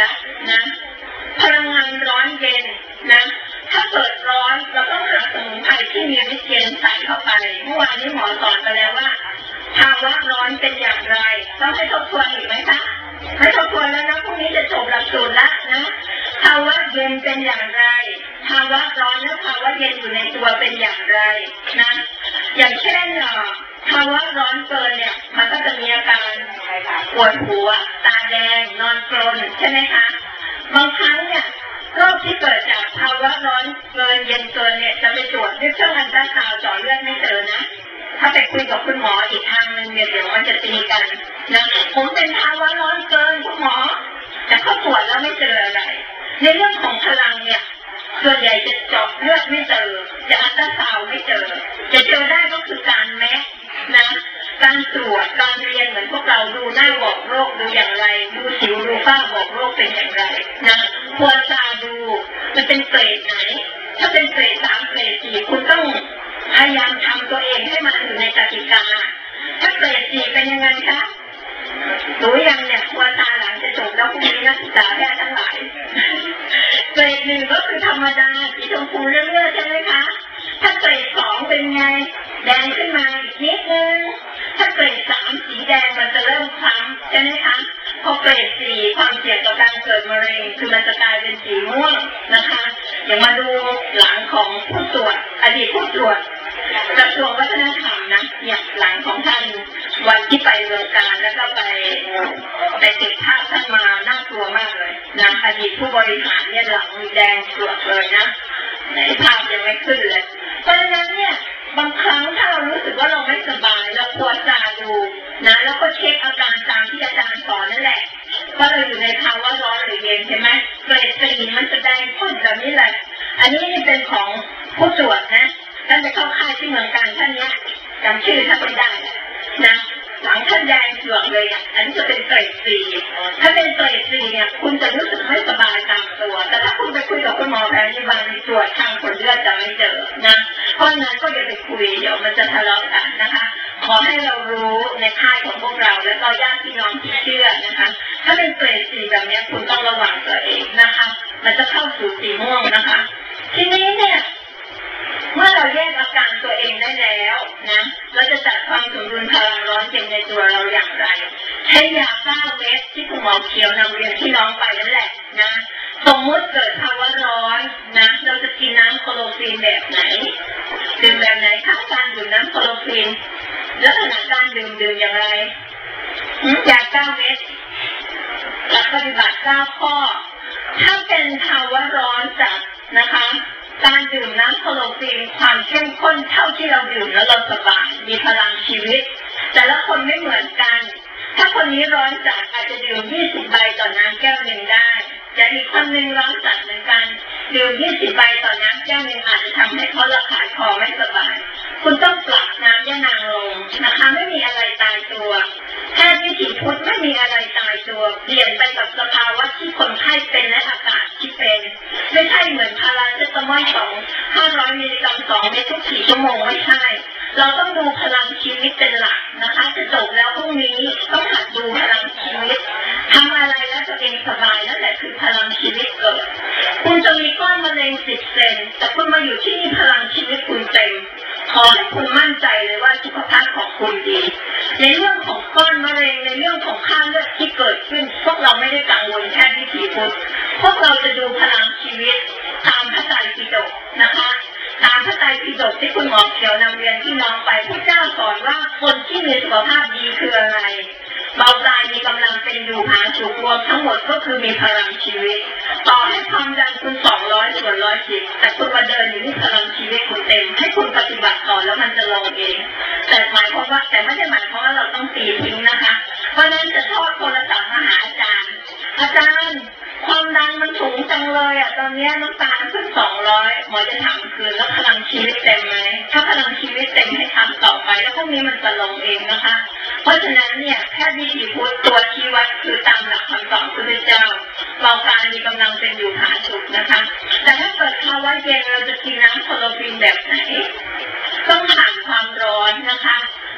ละนะพลังงานร้อนเย็นนะถ้าเกิดร้อนเราต้องหาสมุนไพรที่มีฤทธิ์เย็นใส่เข้าไปเมื่อวานนี้หมอสอนไปแล้วว่าภาวะร้อนเป็นอย่างไรต้องให้ทบทวนอีกไหมคะให้ทบทวนแล้วนะพรุ่งนี้จะจบหลักสูตรละนะภาวะเย็นเป็นอย่างไรภาวะร้อนและภาวะเย็นอยู่ในตัวเป็นอย่างไรนะอย่างเช่นภาวะร้อนเกินเนี่ยมันก็จะมีอาการปวดหัวตาแดงนอนกรนใช่ไหมคะบางครั้งเนี่ยโรคที่เกิดจากภาวะร้อนเกินเย็นเกินเนี่ยจะไปตรวจด้วยเครื่องอัลตราซาวด์เจาะเลือดไม่เจอนะถ้าไปคุยกับคุณหมออีกทางนึงเนี่ยเดี๋ยวมันจะตีกันนะผมเป็นภาวะร้อนเกินคุณหมอแต่เขาตรวจแล้วไม่เจออะไรในเรื่องของพลังเนี่ยส่วนใหญ่จะเจาะเลือดไม่เจอจะอัลตราซาวด์ไม่เจอจะเจอได้ก็คือการแมะนะการตรวจการเรียนเหมือนพวกเราดูหน้าบอกโรคดูอย่างไรดูสิวดูฝ้าบอกโรคเป็นอย่างไรนะควรจะดูมันเป็นเกรดไหนถ้าเป็นเกรดสามเกรดสี่คุณต้องพยายามทำตัวเองให้มันอยู่ในกติกาถ้าเกรดสี่เป็นยังไงคะรู้ยังเนี่ยควรตาหลังจะจบแล้วพรุ่งนี้นักศึกษาแพทย์ทั้งหลายเกรดหนึ่งก็คือธรรมดาสีชมพูเรื่อยๆใช่ไหมคะถ้าเกรดสองเป็นไงแดงขึ้นมานิดนึงถ้าเกรดสามสีแดงมันจะเริ่มคล้ำใช่ไหมคะพอเกรดสี่ความเสี่ยงต่อการเกิดมะเร็งคือมันจะกลายเป็นสีม่วงนะคะอย่างมาดูหลังของผู้ตรวจอดีตผู้ตรวจกระทรวงวัฒนธรรมนะอย่างหลังของท่านวันที่ไปเมืองการแล้วก็ไปไปติดภาพท่านมาน่ากลัวมากเลยนะอดีตผู้บริหารเนี่ยหลังแดงตรวจเลยนะในภาพยังไม่ขึ้นเลยเพราะฉะนั้นเนี่ยบางครั้งถ้าเรารู้สึกว่าเราไม่สบายเราควรจะดูนะแล้วก็เช็คอาการตามที่อาจารย์สอนนั่นแหละว่าเราอยู่ในภาวะร้อนหรือเย็นใช่ไหมเกรดสี่มันจะแดงข้นแบบนี้แหละอันนี้นี่เป็นของผู้ตรวจนะท่านไปเข้าค่ายที่เมืองการท่านเนี้ยจำชื่อท่านไม่ได้นะหลังท่านแดงเถือกเลยอ่ะอันนี้จะเป็นเกรดสี่ถ้าเป็นเกรดสี่เนี่ยคุณจะรู้สึกไม่สบายตามตัวแต่ถ้าคุณไปคุยกับคุณหมอแพทย์ที่บ้านตรวจทางผลเลือดจะไม่เจอนะเพราะนั้นก็อย่าไปคุยเดี๋ยวมันจะทะเลาะกันนะคะขอให้เรารู้ในค่ายของพวกเราและก็ญาติพี่น้องที่เชื่อนะคะถ้าเป็นเกรดสี่แบบนี้คุณต้องระวังตัวเองนะคะมันจะเข้าสู่สีม่วงนะคะทีนี้เนี่ยเมื่อเราแยกอาการตัวเองได้แล้วนะเราจะจัดความสมดุลพลังร้อนเย็นในตัวเราอย่างไรใช้ยาเก้าเม็ดที่คุณหมอเขียวนำเรียนที่น้องไปนั่นแหละนะสมมติเกิดภาวะร้อนนะเราจะกินน้ำโคโลฟีนแบบไหนดื่มแบบไหนคะการดื่มน้ำโคโลฟีนลักษณะการดื่มดื่มอย่างไรยาเก้าเม็ดหลักปฏิบัติเก้าข้อถ้าเป็นภาวะร้อนจัดนะคะการดื่มน้ำโคโลฟีนความเข้มข้นเท่าที่เราดื่มแล้วเราสบายมีพลังชีวิตแต่ละคนไม่เหมือนกันถ้าคนนี้ร้อนจัดอาจจะดื่มยี่สิบใบต่อน้ำแก้วหนึ่งได้แต่อีกคนหนึ่งร้อนจัดเหมือนกันดื่มยี่สิบใบต่อน้ำแก้วหนึ่งอาจจะทำให้เขาระคายคอไม่สบายคุณต้องปรับน้ำยะนางลงนะคะไม่มีอะไรตายตัวแพทย์วิถีพุทธไม่มีอะไรตายตัวเปลี่ยนไปกับสภาวะที่คนไข้เป็นและอากาศที่เป็นไม่ใช่เหมือนพาราเซตามอลสองห้าร้อยมิลลิกรัมสองเม็ดทุกสี่ชั่วโมงไม่ใช่เราต้องดูพลังชีวิตเป็นหลักนะคะจะจบแล้วพรุ่งนี้ต้องหัดดูพลังชีวิตทำอะไรแล้วตัวเองสบายนั่นแหละคือพลังชีวิตเกิดคุณจะมีก้อนมะเร็งสิบเซนแต่คุณมาอยู่ที่นี่พลังชีวิตคุณเต็มขอให้คุณมั่นใจเลยว่าสุขภาพของคุณดีในเรื่องของก้อนมะเร็งในเรื่องของค่าเลือดที่เกิดขึ้นพวกเราไม่ได้กังวลแค่วิถีพุทธพวกเราจะดูพลังชีวิตตามพระไตรปิฎกนะคะตามพระไตรปิฎกที่คุณหมอเขียวนำเรียนที่น้องไปพระเจ้าสอนว่าคนที่มีสุขภาพดีคืออะไรเบากายมีกำลังเป็นอยู่หาสุขรวมทั้งหมดก็คือมีพลังชีวิตต่อให้ความดันคุณสองร้อยส่วนร้อยสิบแต่คุณมาเดินอยู่ที่พลังชีวิตคุณเต็มให้คุณปฏิบัติต่อแล้วมันจะลงเองแต่หมายความว่าแต่ไม่ได้หมายความว่าเราต้องตีทิ้งนะคะเพราะนั้นจะทอดโทรศัพท์มาหาอาจารย์อาจารย์ความดันมันสูงจังเลยอ่ะตอนนี้น้ำตาลขึ้นสองร้อยหมอจะถามคืนแล้วพลังชีวิตเต็มไหมถ้าพลังชีวิตเต็มให้ทำต่อไปแล้วพวกนี้มันจะลงเองนะคะเพราะฉะนั้นเนี่ยแค่วิถีพุทธตัวชี้วัดคือตามหลักคำสอนพระพุทธเจ้าเราการมีกำลังเป็นอยู่หาสุขนะคะแต่ถ้าเกิดภาวะเย็นเราจะกินน้ำโคโลฟีนแบบไหนต้องผ่านความร้อนนะคะนะ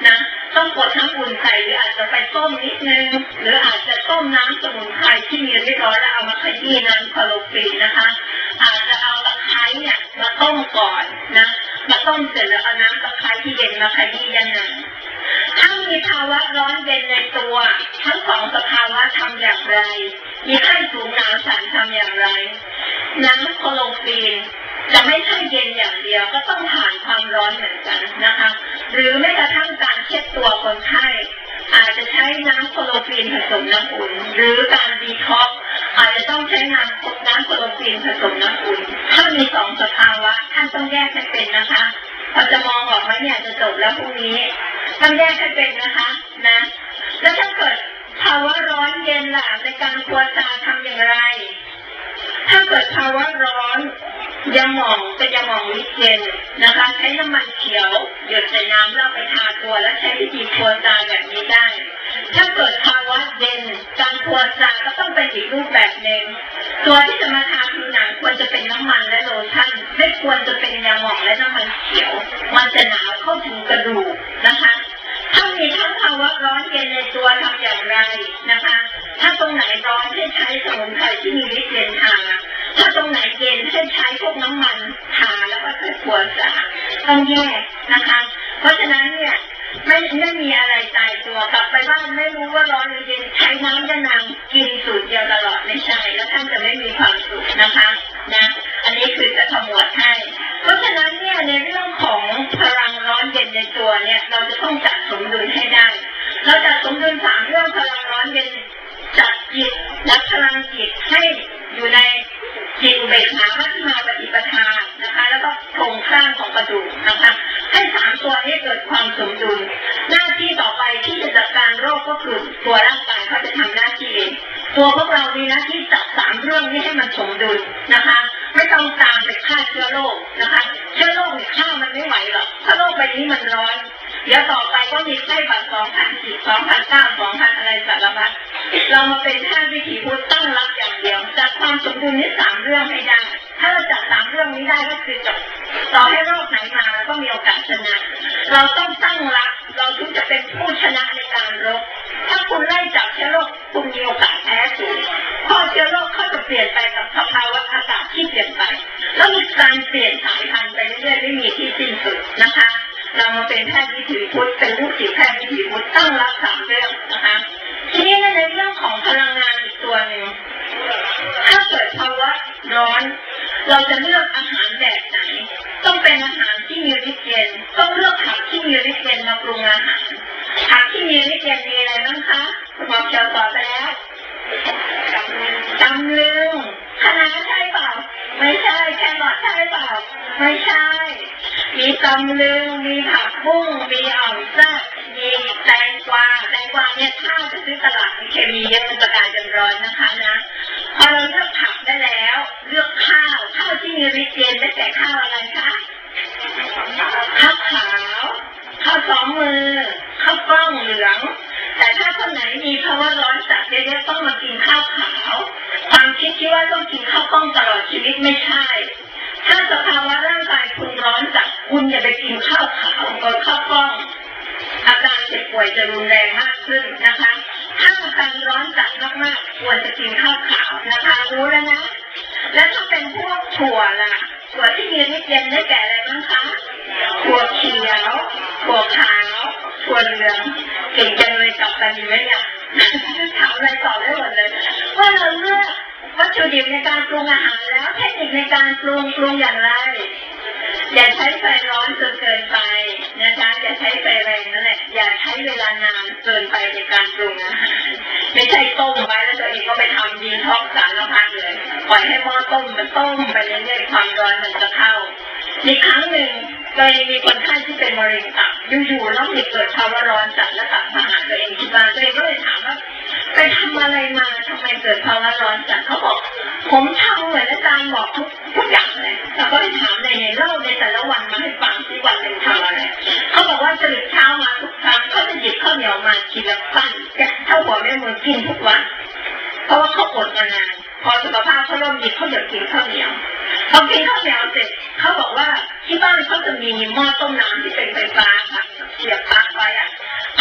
ต้องกดน้ำอุ่นใส่หรืออาจจะไปต้มนิดนึงหรืออาจจะต้มน้ำสมุนไพรที่มีเรียบร้อยแล้วเอามาขยี้น้ำคลอโรฟิลนะคะอาจจะเอาตะไคร้เนี่ยมาต้มก่อนนะมาต้มเสร็จแล้วเอาน้ำตะไคร้ที่เย็นมาขยี้ยันหนังถ้ามีภาวะร้อนเย็นในตัวทั้งสองสภาวะทำอย่างไรมีไข้สูงหนาวสั่นทำอย่างไรน้ำคลอโรฟิลจะไม่ใช่เย็นอย่างเดียวก็ต้องผ่านความร้อนเหมือนกันนะคะหรือแม้กระทั่งการเช็ดตัวคนไข้อาจจะใช้น้ำคลอโรฟิลผสมน้ำอุ่นหรือการดีท็อกซ์อาจจะต้องใช้น้ำน้ำคลอโรฟิลผสมน้ำอุ่นถ้ามีสองสภาวะท่านต้องแยกให้เป็นนะคะเราจะมองออกไหมเนี่ยจะจบแล้วพรุ่งนี้ต้องแยกให้เป็นนะคะนะแล้วถ้าเกิดภาวะร้อนเย็นล่ะในการกลัวตาทำอย่างไรถ้าเกิดภาวะร้อนยาหม่องเป็นยาหม่องลิเจนนะคะใช้น้ำมันเขียวหยดใส่น้ำแล้วไปทาตัวและใช้วิธีกลัวตาแบบนี้ได้ถ้าเกิดภาวะเย็นการกลัวตาก็ต้องเป็นอีกรูปแบบหนึ่งตัวที่จะมาทาผิวหนังควรจะเป็นน้ำมันและโลชั่นไม่ควรจะเป็นยาหม่องและน้ำมันเขียวมันจะหนาวเข้าถึงกระดูกนะคะถ้ามีทั้งภาวะร้อนเย็นในตัวทำอย่างไรนะคะถ้าตรงไหนร้อนให้ใช้สมุนไพรที่มีฤทธิ์เย็นทาถ้าตรงไหนเย็นให้ใช้พวกน้ำมันทาแล้วก็คือขัวสาต้องแยกนะคะเพราะฉะนั้นเนี่ยไม่ไม่มีอะไรตายตัวกลับไปบ้านไม่รู้ว่าร้อนหรือเย็นใช้น้ำยะนางกินสูตรเดียวตลอดไม่ใช่แล้วท่านจะไม่มีความสุขนะคะนะอันนี้คือจะขมวดให้เพราะฉะนั้นเนี่ยในเรื่องของพลังร้อนเย็นในตัวเนี่ยเราจะต้องจัดสมดุลให้ได้เราจัดสมดุลสามเรื่องพลังร้อนเย็นจัดจิตและพลังจิตให้อยู่ในจิตอุเบกขามัชฌิมาปฏิปทานะคะแล้วก็โครงสร้างของกระดูกนะคะให้สามตัวนี้เกิดความสมดุลหน้าที่ต่อไปที่จะจัดการโรคก็คือตัวร่างกายเขาจะทำหน้าที่เองตัวพวกเรามีหน้าที่จัดสามเรื่องนี้ให้มันสมดุลนะคะไม่ต้องตามไปฆ่าเชื้อโรคนะคะเชื้อโรคเนี่ยฆ่ามันไม่ไหวหรอกถ้าโรคใบนี้มันร้อนเดี๋ยวต่อไปก็มีไข้หวัดสองพันสี่สองพันเก้าสองพันอะไรสารพัดเรามาเป็นแพทย์วิถีพุทธตั้งรับอย่างเดียวจัดความสมดุลนี้สามเรื่องให้ได้ถ้าเราจัดสามเรื่องนี้ได้ก็คือจบต่อให้โรคไหนมาเราก็มีโอกาสชนะเราต้องตั้งรับเราถึงจะเป็นผู้ชนะในการรบถ้าคุณไล่จับเชื้อโรคคุณมีโอกาสแพ้สูงพอเชื้อโรคเขาจะเปลี่ยนไปกับสภาวะอากาศที่เปลี่ยนไปแล้วมีการเปลี่ยนสายพันธุ์ไปเรื่อยๆไม่มีที่สิ้นสุดนะคะเรามาเป็นแพทย์วิถีพุทธเป็นลูกศิษย์แพทย์วิถีพุทธตั้งรับสามเรื่องนะคะทีนี้ในเรื่องของพลังงานอีกตัวหนึ่งถ้าเกิดภาวะร้อนเราจะเลือกอาหารแบบไหนต้องเป็นอาหารที่มีฤทธิ์เย็นต้องเลือกผักที่มีฤทธิ์เย็นมาปรุงอาหารผักที่มีฤทธิ์เย็นมีอะไรบ้างคะคุณหมอเชียวตอบไปแล้วตำลึงคะน้าใช่เปล่าไม่ใช่แครอทใช่เปล่าไม่ใช่มีตำลึงมีผักบุ้งมีอ่อมแซ่บมีแตงกวาแตงกวาเนี่ยถ้าจะซื้อตลาดมีเคมีเยอะมันจะกลายเป็นร้อนนะคะนะพอเราเลือกผักได้แล้วเลือกข้าวข้าวที่มีฤทธิ์เย็นได้แก่ข้าวอะไรคะข้าวขาวข้าวสองมือข้าวกล้องเหลืองแต่ถ้าคนไหนมีภาวะร้อนจัดเยอะๆต้องมากินข้าวขาวความคิดที่ว่าต้องกินข้าวกล้องตลอดชีวิตไม่ใช่ถ้าสภาวะร่างกายคุณร้อนจัดคุณอย่าไปกินข้าวขาวกับข้าวกล้องอาการเจ็บป่วยจะรุนแรงมากขึ้นนะคะถ้าอาการร้อนจัดมากๆควรจะกินข้าวขาวนะคะรู้แล้วนะและถ้าเป็นพวกถั่วล่ะถั่วที่มีฤทธิ์เย็นได้แก่อะไรบ้างคะถั่วเขียวถั่วขาวถั่วเหลืองเก่งจังเลยตอบกันดีไหมเนี่ยถามอะไรตอบได้หมดเลยว่าเราเลือกวัตถุดิบในการปรุงอาหารแล้วเทคนิคในการปรุงปรุงอย่างไรอย่าใช้ไฟร้อนจนเกินไปนะคะอย่าใช้ไฟแรงนั่นแหละอย่าใช้เวลานานเกินไปในการปรุงอาหารไม่ใช่ต้มไว้แล้วตัวเองก็ไปทำดีท็อกซ์สารพัดเลยปล่อยให้หม้อต้มมันต้มไปเรื่อยๆความร้อนมันจะเข้าอีกครั้งหนึ่งเคยมีคนไข้ที่เป็นมะเร็งตับอยู่ๆแล้วมีเกิดภาวะร้อนจัดและตับมาหาตัวเองที่บ้านตัวเองก็เลยถามว่าไปทำอะไรมาทำไมเกิดภาวะร้อนจัดเขาบอกผมทำเหมือนอาจารย์บอกทุกทุกอย่างเลยเราก็เลยถามในเล่าในแต่ละวันมาให้ฟังที่วันหนึ่งทำอะไรเขาบอกว่าตื่นเช้ามาทุกครั้งเขาจะหยิบข้าวเหนียวมากินแล้วปั้นแกะเท่าหัวแม่มือกินทุกวันเพราะว่าเขาอดมานานพอสุขภาพเขาเริ่มดีเขาหยุดกินข้าวเหนียวพอกินข้าวเหนียวเสร็จเขาบอกว่าที่บ้านเขาจะมีหม้อต้มน้ำที่เป็นไฟฟ้าค่ะเสียบปลั๊กไว้อะเขา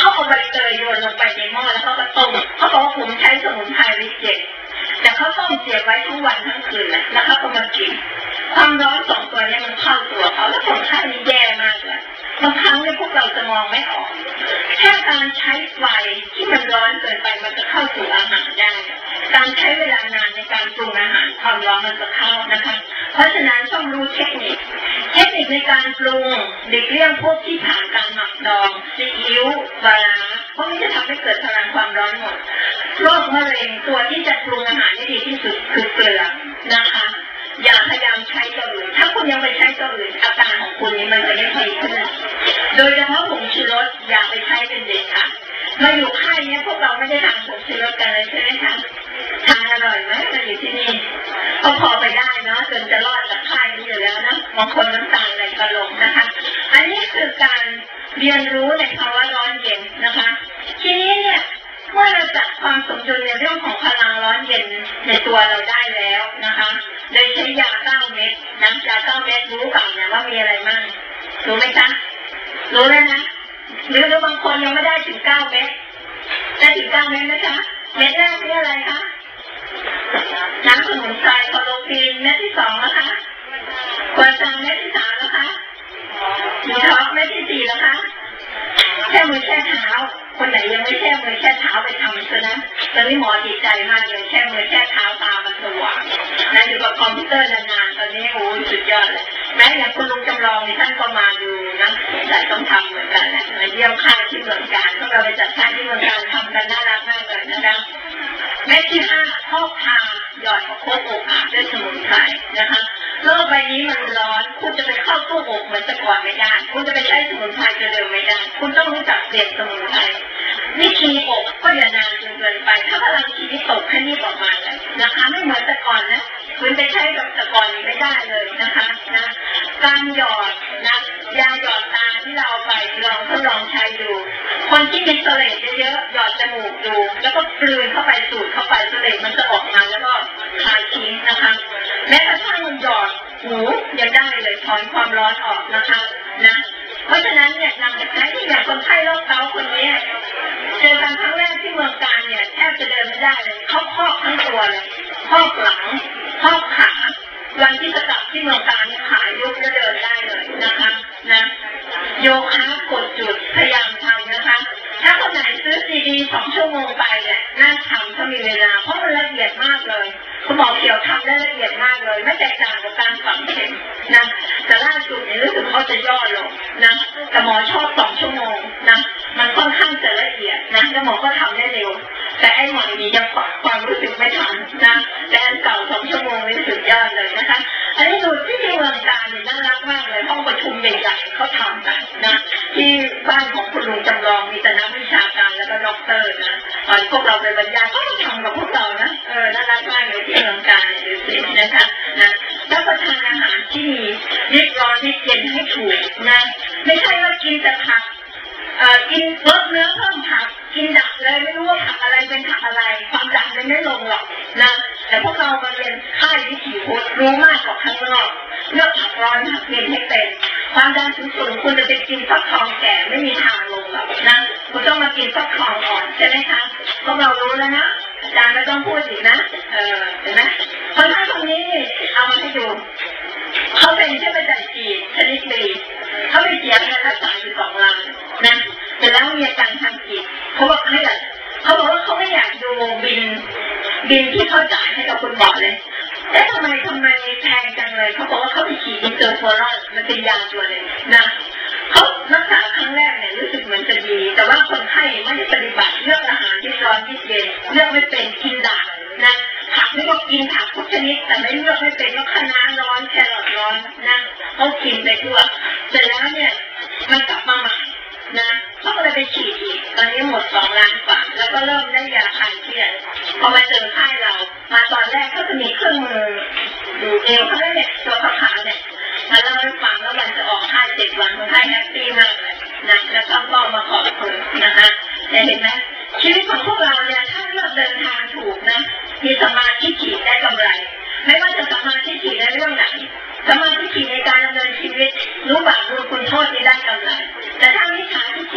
เขาเอาใบเตยโยนลงไปในหม้อแล้วเขาก็ต้มเขาบอกว่าผมใช้สมุนไพรวิเศษแต่เขาต้มเสียไว้ทั้งวันทั้งคืนเลยแล้วเขาก็มากินความร้อนสองตัวนี้มันเข้าตัวเขาแล้วคนไข้นี่แย่มากเลยบางครั้งเนี่ยพวกเราจะมองไม่ออกแค่การใช้ไฟที่มันร้อนเกินไปมันจะเข้าสู่อาหารได้การใช้เวลานานในการปรุงอาหารความร้อนมันจะเข้านะคะเพราะฉะนั้นต้องรู้เทคนิคเทคนิคในการปรุงหลีกเลี่ยงพวกที่ผ่านการหมักดองซีอิ๊วปลาร้าเพราะมันจะทำให้เกิดพลังความร้อนหมดโรคมะเร็งตัวที่จะปรุงอาหารได้ดีที่สุดคือเกลือนะคะอย่าพยายามใช้ตัวอื่นถ้าคุณยังไปใช้ตัวอื่นอาการของคุณนี้มันจะไม่ดีขึ้นโดยเฉพาะผงชูรสอย่าไปใช้เป็นเด็ดขาดมาอยู่ค่ายนี้พวกเราไม่ได้ทำผงชูรสกันเลยใช่ไหมคะทานอร่อยไหมมาอยู่ที่นี่ก็พอไปได้เนาะจนจะรอดจากค่ายนี้อยู่แล้วนะบางคนน้ำตาลอะไรก็ลงนะคะอันนี้คือการเรียนรู้ในภาวะร้อนเย็นนะคะทีนี้เนี่ยเมื่อเราจัดความสมดุลในเรื่องของพลังร้อนเย็นในตัวเราได้แล้วนะคะโดยใช้ยาเก้าเม็ดนะยาเก้าเม็ดรู้ก่อนเนี่ยว่ามีอะไรบ้างรู้ไหมคะรู้เลยนะหรือบางคนยังไม่ได้ถึงเก้าเม็ดได้ถึงเก้าเม็ดนะคะเม็ดแรกคืออะไรคะน้ำสมุนไพรคอโลฟีนเม็ดที่สองแล้วคะกวาซาเม็ดที่สามแล้วคะมีท็อกเม็ดที่สี่แล้วคะแค่มือแค่เท้าคนไหนยังไม่แช่มือแช่เท้าไปทำซะนะตอนนี้หมอดีใจมากเลยแช่มือแช่เท้าตามันสว่างนะอยู่กับคอมพิวเตอร์นานๆตอนนี้โอ้สุดยอดเลยแม้อย่างคุณลุงจำลองนี่ท่านก็มาดูนะแต่ต้องทำเหมือนกันนะมาเยี่ยมค่ายที่เมืองการพวกเราไปจัดค่ายที่เมืองการทำกันน่ารักมากเลยนะคะเม็ดที่ห้าพอกทาหยอดโคกอกอาบด้วยสมุนไพรนะคะโลกใบนี้มันร้อนคุณจะไปเข้าตู้อบเหมือนแต่ก่อนไม่ได้คุณจะไปใช้สมุนไพรเร็วไม่ได้คุณต้องรู้จักเปลี่ยนสมุนไพรวิธีอบก็อย่านานจนเกินไปถ้าพลังชีวิตตกแค่นี้ประมาณเลยนะคะไม่เหมือนแต่ก่อนนะคุณไปใช้แบบแต่ก่อนนี้ไม่ได้เลยนะคะนะการหยอดนะยาหยอดตาที่เราไปลองทดลองใช้ดูคนที่มีเสลดเยอะๆหยอดจมูกดูแล้วก็กลืนเข้าไปสูดเข้าไปเสลดมันจะออกมาแล้วก็คายทิ้งนะคะแม้กระทั่งหยอดหูยังได้เลยถอนความร้อนออกนะคะนะเพราะฉะนั้นเนี่ยนำไปใช้ที่อย่างคนไข้โรคเกาต์คนนี้เจอกันครั้งแรกที่เมืองการเนี่ยแทบจะเดินไม่ได้เลยเขาครอบทั้งตัวเลยครอบหลังครอบขาวันที่จะกลับที่เมืองการเนี่ยขายุบและเดินได้เลยนะคะนะโยคะกดจุดพยายามทำนะคะถ้าคนไหนซื้อซีดีสองชั่วโมงไปเนี่ยน่าทำถ้ามีเวลาเพราะมันละเอียดมากเลยคุณหมอเขียวทำได้ละเอียดมากเลยไม่แตกต่างกับการฝังเข็มนะแต่ล่าสุดเนี่ยรู้สึกเขาจะย่อลงนะแต่หมอชอบสองชั่วโมงนะมันค่อนข้างจะละเอียดนะแล้วหมอก็ทำได้เร็วแต่ไอ้หมอนี้ยังความรู้สึกไม่ทันนะแต่อันเก่าสองชั่วโมงนี่สุดยอดเลยนะคะอันนี้ดูที่เมืองการเนี่ยน่ารักมากเลยห้องประชุมใหญ่ๆเขาทำกันนะที่บ้านของคุณลุงจำลองมีแต่นักวิชาการแล้วก็ด็อกเตอร์นะตอนพวกเราไปบรรยายก็ทำกับพวกเรานะเออน่ารักมากเลยที่เมืองการเนี่ยดูสินะคะนะรับประทานอาหารที่มีรีบร้อนรีบเย็นให้ถูกนะไม่ใช่ว่ากินแต่ผักเอ่อกินลดเนื้อเพิ่มผักกินดักเลยไม่รู้ว่าผักอะไรเป็นผักอะไรความดักมันไม่ลงหรอกนะแต่พวกเรามาเรียนค่ายวิถีพุทธรู้มากกว่าข้างนอกเลือกผักร้อนผักเย็นให้เป็นความดันสูงๆคุณจะไปกินฟักทองแก่ไม่มีทางลงหรอกนะคุณต้องมากินฟักทองอ่อนใช่ไหมคะพวกเรารู้แล้วนะอาจารย์ไม่ต้องพูดอีกนะเออเห็นไหมคนท่านตรงนี้เอามาให้ดูเขาเป็นเทพเจ้าจีนชนิดบีเขาไปเสียเงินรักษาอยู่สองล้านนะแต่แล้วมีอาการทางจิตเขาบอกให้แบบเขาบอกว่าเขาไม่อยากดูบินบินที่เขาจ่ายให้กับคุณหมอเลยเอ๊ะทำไมทำไมแพงจังเลยเขาบอกว่าเขาไปฉีดอินเตอร์โฟรอนมันเป็นยาตัวเลยนะเขารักษาครั้งแรกเนี่ยรู้สึกเหมือนจะดีแต่ว่าคนไข้ไม่ได้ปฏิบัติเลือกอาหารที่ร้อนที่เย็นเลือกไม่เป็นกินด่างนะผักไม่ก็กินผักทุกชนิดแต่ไม่เลือกไม่เป็นว่าคะน้าร้อนแครอทร้อนนะเขากินไปทั่วเสร็จแล้วเนี่ยมันกลับมาใหม่นะเขาก็เลยไปฉีดอีกตอนนี้หมดสองล้านกว่าแล้วก็เริ่มได้ยาคลายเครียดพอมาเจอค่ายเรามาตอนแรกก็จะมีเครื่องมือดูเอวเขาเนี่ยตัวขาวๆเนี่ยมาเล่าให้ฟังแล้ววันจะออกค่ายเจ็ดวันคนไข้แฮปปี้มากเลยนะแล้วก็ก็มาขอบคุณนะคะแต่เห็นไหมชีวิตของพวกเราเนี่ยถ้าเลือกเดินทางถูกนะมีสมาธิถี่ได้กำไรไม่ว่าจะสมาธิถี่ในเรื่องไหนสมาธิถี่ในการดำเนินชีวิตรู้บาปรู้คุณโทษที่ได้กำไรแต่ถ้ามิจฉาทิฏฐิ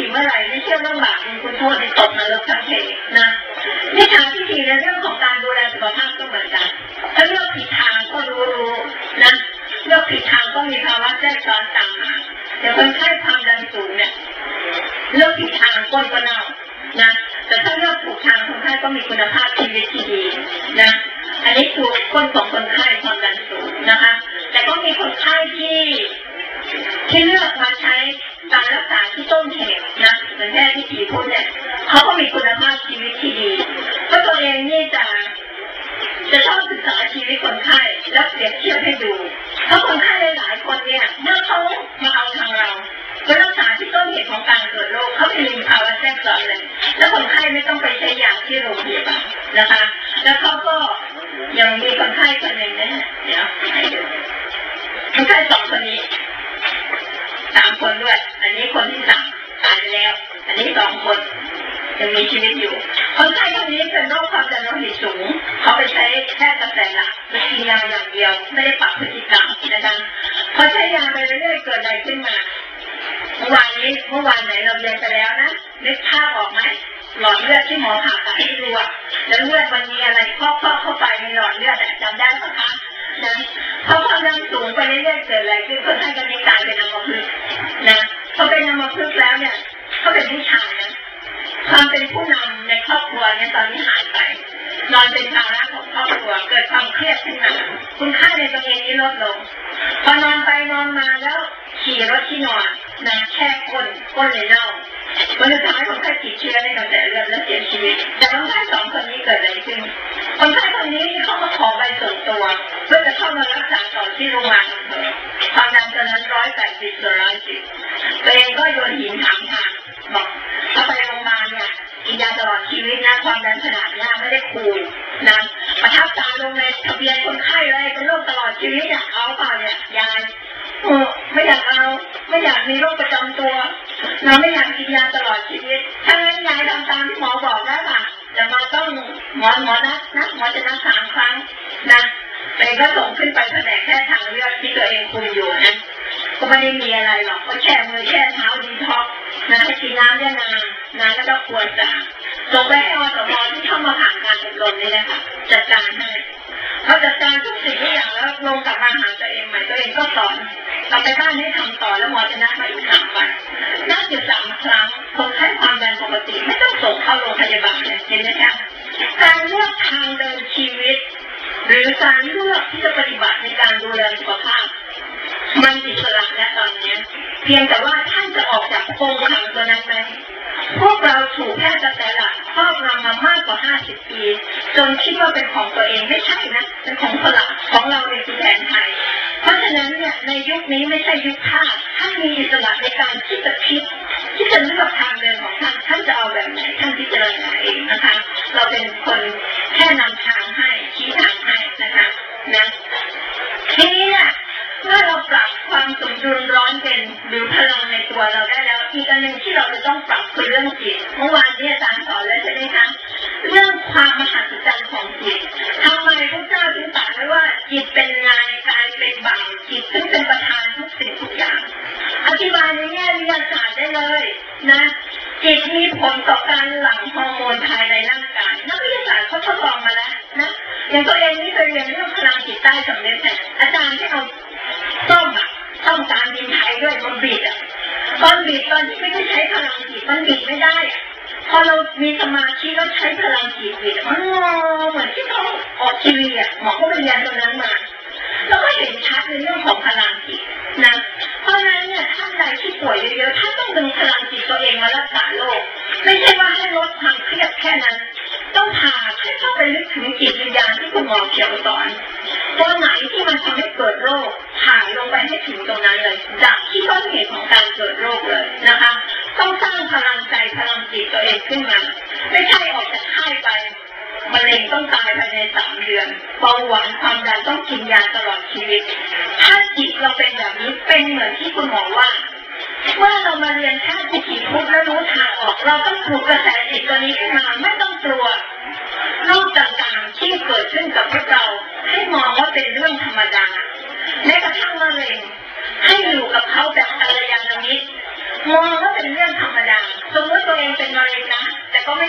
เมื่อไหร่ไม่เชื่อเรื่องบาปบุญคุณโทษในตกนรกทั้งเพนะวิชาที่ดีในเรื่องของการดูแลสุขภาพก็เหมือนกันถ้าเลือกผิดทางก็รู้รู้นะเลือกผิดทางก็มีภาวะแทรกซ้อนตามมาอย่างคนไข้ความดันสูงเนี่ยเลือกผิดทางก้นก็เน่านะแต่ถ้าเลือกถูกทางคนไข้ก็มีคุณภาพชีวิตที่ดีนะอันนี้คือก้นของคนไข้ความดันสูงนะคะแต่ก็มีคนไข้ที่ที่เลือกมาใช้การรักษาที่ต้นเหตุนะเหมือนแม่ที่ผีพูดเนี่ยเขาก็มีคุณภาพชีวิตที่ดีเพราะตัวเองนี่จะจะชอบศึกษาชีวิตคนไข้แล้วเปรียบเทียบให้ดูเพราะคนไข้หลายคนเนี่ยเมื่อเขามาเอาทางเราก็รักษาที่ต้นเหตุของการเกิดโรคเขาไม่มีภาวะแทรกซ้อนเลยแล้วคนไข้ไม่ต้องไปใช้ยาที่โรงพยาบาลนะคะแล้วเขาก็ยังมีคนไข้คนหนึ่งนะเดี๋ยวให้ดูคนไข้สองคนนี้สามคนด้วยอันนี้คนที่สามตายไปแล้วอันนี้สองคนยังมีชีวิตอยู่คนไข้คนนี้เป็นโรคความดันโลหิตสูงเขาไปใช้แค่กาแฟหลักไม่กินยาอย่างเดียวไม่ได้ปรับพฤติกรรมนะคะพอใช้ยาไปเรื่อยๆเกิดอะไรขึ้นมาเมื่อวานนี้เมื่อวานไหนเราเรียนไปแล้วนะนึกภาพออกไหมหลอดเลือดที่หมอผ่าตัดให้ดูอะแล้วเลือดมันมีอะไรครอบๆเข้าไปในหลอดเลือดจำได้ไหมคะนะพอความดันสูงไปเรื่อยๆเกิดอะไรขึ้นคนไข้คนนี้กลายเป็นอัมพฤกษ์นะพอเป็นอัมพฤกษ์แล้วเนี่ยเขาเป็นผู้ชายนะความเป็นผู้นำในครอบครัวเนี่ยตอนนี้หายไปนอนเป็นภาระของครอบครัวเกิดความเครียดขึ้นมาคุณค่าในตัวเองนี้ลดลงพอนอนไปนอนมาแล้วขี่รถที่นอนนะแค่ก้นก้นเลยเน่าวันสุดท้ายคนไข้ติดเชื้อในกระแสเลือดและเสียชีวิตแต่คนไข้สองคนนี้เกิดอะไรขึ้นคนไข้คนนี้เขามาขอใบส่วนตัวเพื่อจะเข้ามารักษาต่อที่โรงพยาบาลอำเภอความดันตอนนั้นร้อยแปดสิบร้อยสิบตัวเองก็โยนหินถามทางบอกถ้าไปโรงพยาบาลเนี่ยกินยาตลอดชีวิตนะความดันขนาดนี้ไม่ได้คูณนะประทับตาลงในทะเบียนคนไข้เลยเป็นโรคตลอดชีวิตอยากเอาเปล่าเนี่ยยายเออไม่อยากเอาไม่อยากมีโรคประจำตัวเราไม่อยากกินยาตลอดชีวิตถ้างั้นยายทำตามที่หมอบอกได้ป่ะแต่มาต้องหมอหมอนัดนะหมอจะนัดสามครั้งนะตัวเองก็ส่งขึ้นไปแผนกแค่ทางเลือดที่ตัวเองคุมอยู่นะก็ไม่ได้มีอะไรหรอกก็แค่มือแค่เท้าดีท็อกนะให้กินน้ำยานางนะแล้วก็ควรจะส่งไปให้อสมที่เข้ามาผ่านการอบรมนี่นะคะจัดการให้เขาจัดการทุกสิ่งทุกอย่างแล้วลงกลับมาหาตัวเองใหม่ตัวเองก็สอนกลับไปบ้านให้ทำต่อแล้วหมอจะนัดมาอีกสามวันนัดอยู่สามครั้งคนไข้ความดันปกติไม่ต้องส่งเข้าโรงพยาบาลเลยเห็นไหมคะการเลือกทางเดินชีวิตหรือการเลือกที่จะปฏิบัติในการดูแลสุขภาพมันอิสระและตอนนี้เพียงแต่ว่าท่านจะออกจากโครงขังตัวนั้นไหมพวกเราถูกแพทย์กระแสหลักครอบงำมามากกว่าห้าสิบปีจนคิดว่าเป็นของตัวเองไม่ใช่นะเป็นของฝรั่งของเราเป็นแผนไทยเพราะฉะนั้นเนี่ยในยุคนี้ไม่ใช่ยุคทาสท่านมีอิสระในการที่จะคิดที่จะเลือกทางเดินของท่านท่านจะเอาแบบไหนท่านพิจารณาเองนะคะเราเป็นคนแค่นำทางให้ชี้ทางให้นะคะนะทีนี้เนี่ยเมื่อเราปรับความสมดุลร้อนเป็นหรือพลังในตัวเราได้แล้วอีกอันหนึ่งที่เราจะต้องปรับคือเรื่องจิตเมื่อวานนี้อาจารย์สอนแล้วใช่ไหมคะเรื่องความมหัศจรรย์ของจิตทำไมพระเจ้าถึงตรัสไว้ว่าจิตเป็นนายกายเป็นบ่าวจิตซึ่งเป็นประธานทุกสิ่งทุกอย่างอธิบายในแง่วิทยาศาสตร์ได้เลยนะจิตมีผลต่อการหลั่งฮอร์โมนภายในร่างกายนักวิทยาศาสตร์เขาทดลองมาแล้วนะอย่างตัวเองนี่เคยเรียนเรื่องพลังจิตใต้สำนึกเนี่ยอาจารย์ที่เอาต้มอ่ะต้มการบินไทยด้วยมันบีบอ่ะตอนบีบตอนที่ไม่ได้ใช้พลังจิตมันบีบไม่ได้อ่ะพอเรามีสมาธิแล้วใช้พลังจิตบีบมันงอเหมือนที่เขาออกทีวีอ่ะหมอก็ไปเรียนตรงนั้นมาแล้วก็เห็นชัดในเรื่องของพลังจิตนะเพราะฉะนั้นเนี่ยท่านใดที่ป่วยเยอะๆท่านต้องดึงพลังจิตตัวเองมารักษาโรคไม่ใช่ว่าให้ลดความเครียดแค่นั้นต้องพาให้เข้าไปลึกถึงจิตวิญญาณที่คุณหมอเขียวสอนตัวไหนที่มันทำให้เกิดโรคผ่านลงไปให้ถึงตรงนั้นเลยจากที่ต้นเหตุของการเกิดโรคเลยนะคะต้องสร้างพลังใจพลังจิตตัวเองขึ้นมาไม่ใช่ออกจากค่ายไปมะเร็งต้องตายภายในสามเดือนเบาหวานความดันต้องกินยาตลอดชีวิตถ้าจิตเราเป็นแบบนี้เป็นเหมือนที่คุณหมอว่าเมื่อเรามาเรียนแค่จิตพุทธแล้วรู้ทางออกเราต้องปลุกกระแสจิตตัวนี้ขึ้นมาไม่ต้องกลัวโรคต่างๆที่เกิดขึ้นกับพวกเราให้มองว่าเป็นเรื่องธรรมดาแม้กระทั่งมะเร็งให้อยู่กับเขาแบบกัลยาณมิตรมองว่าเป็นเรื่องธรรมดา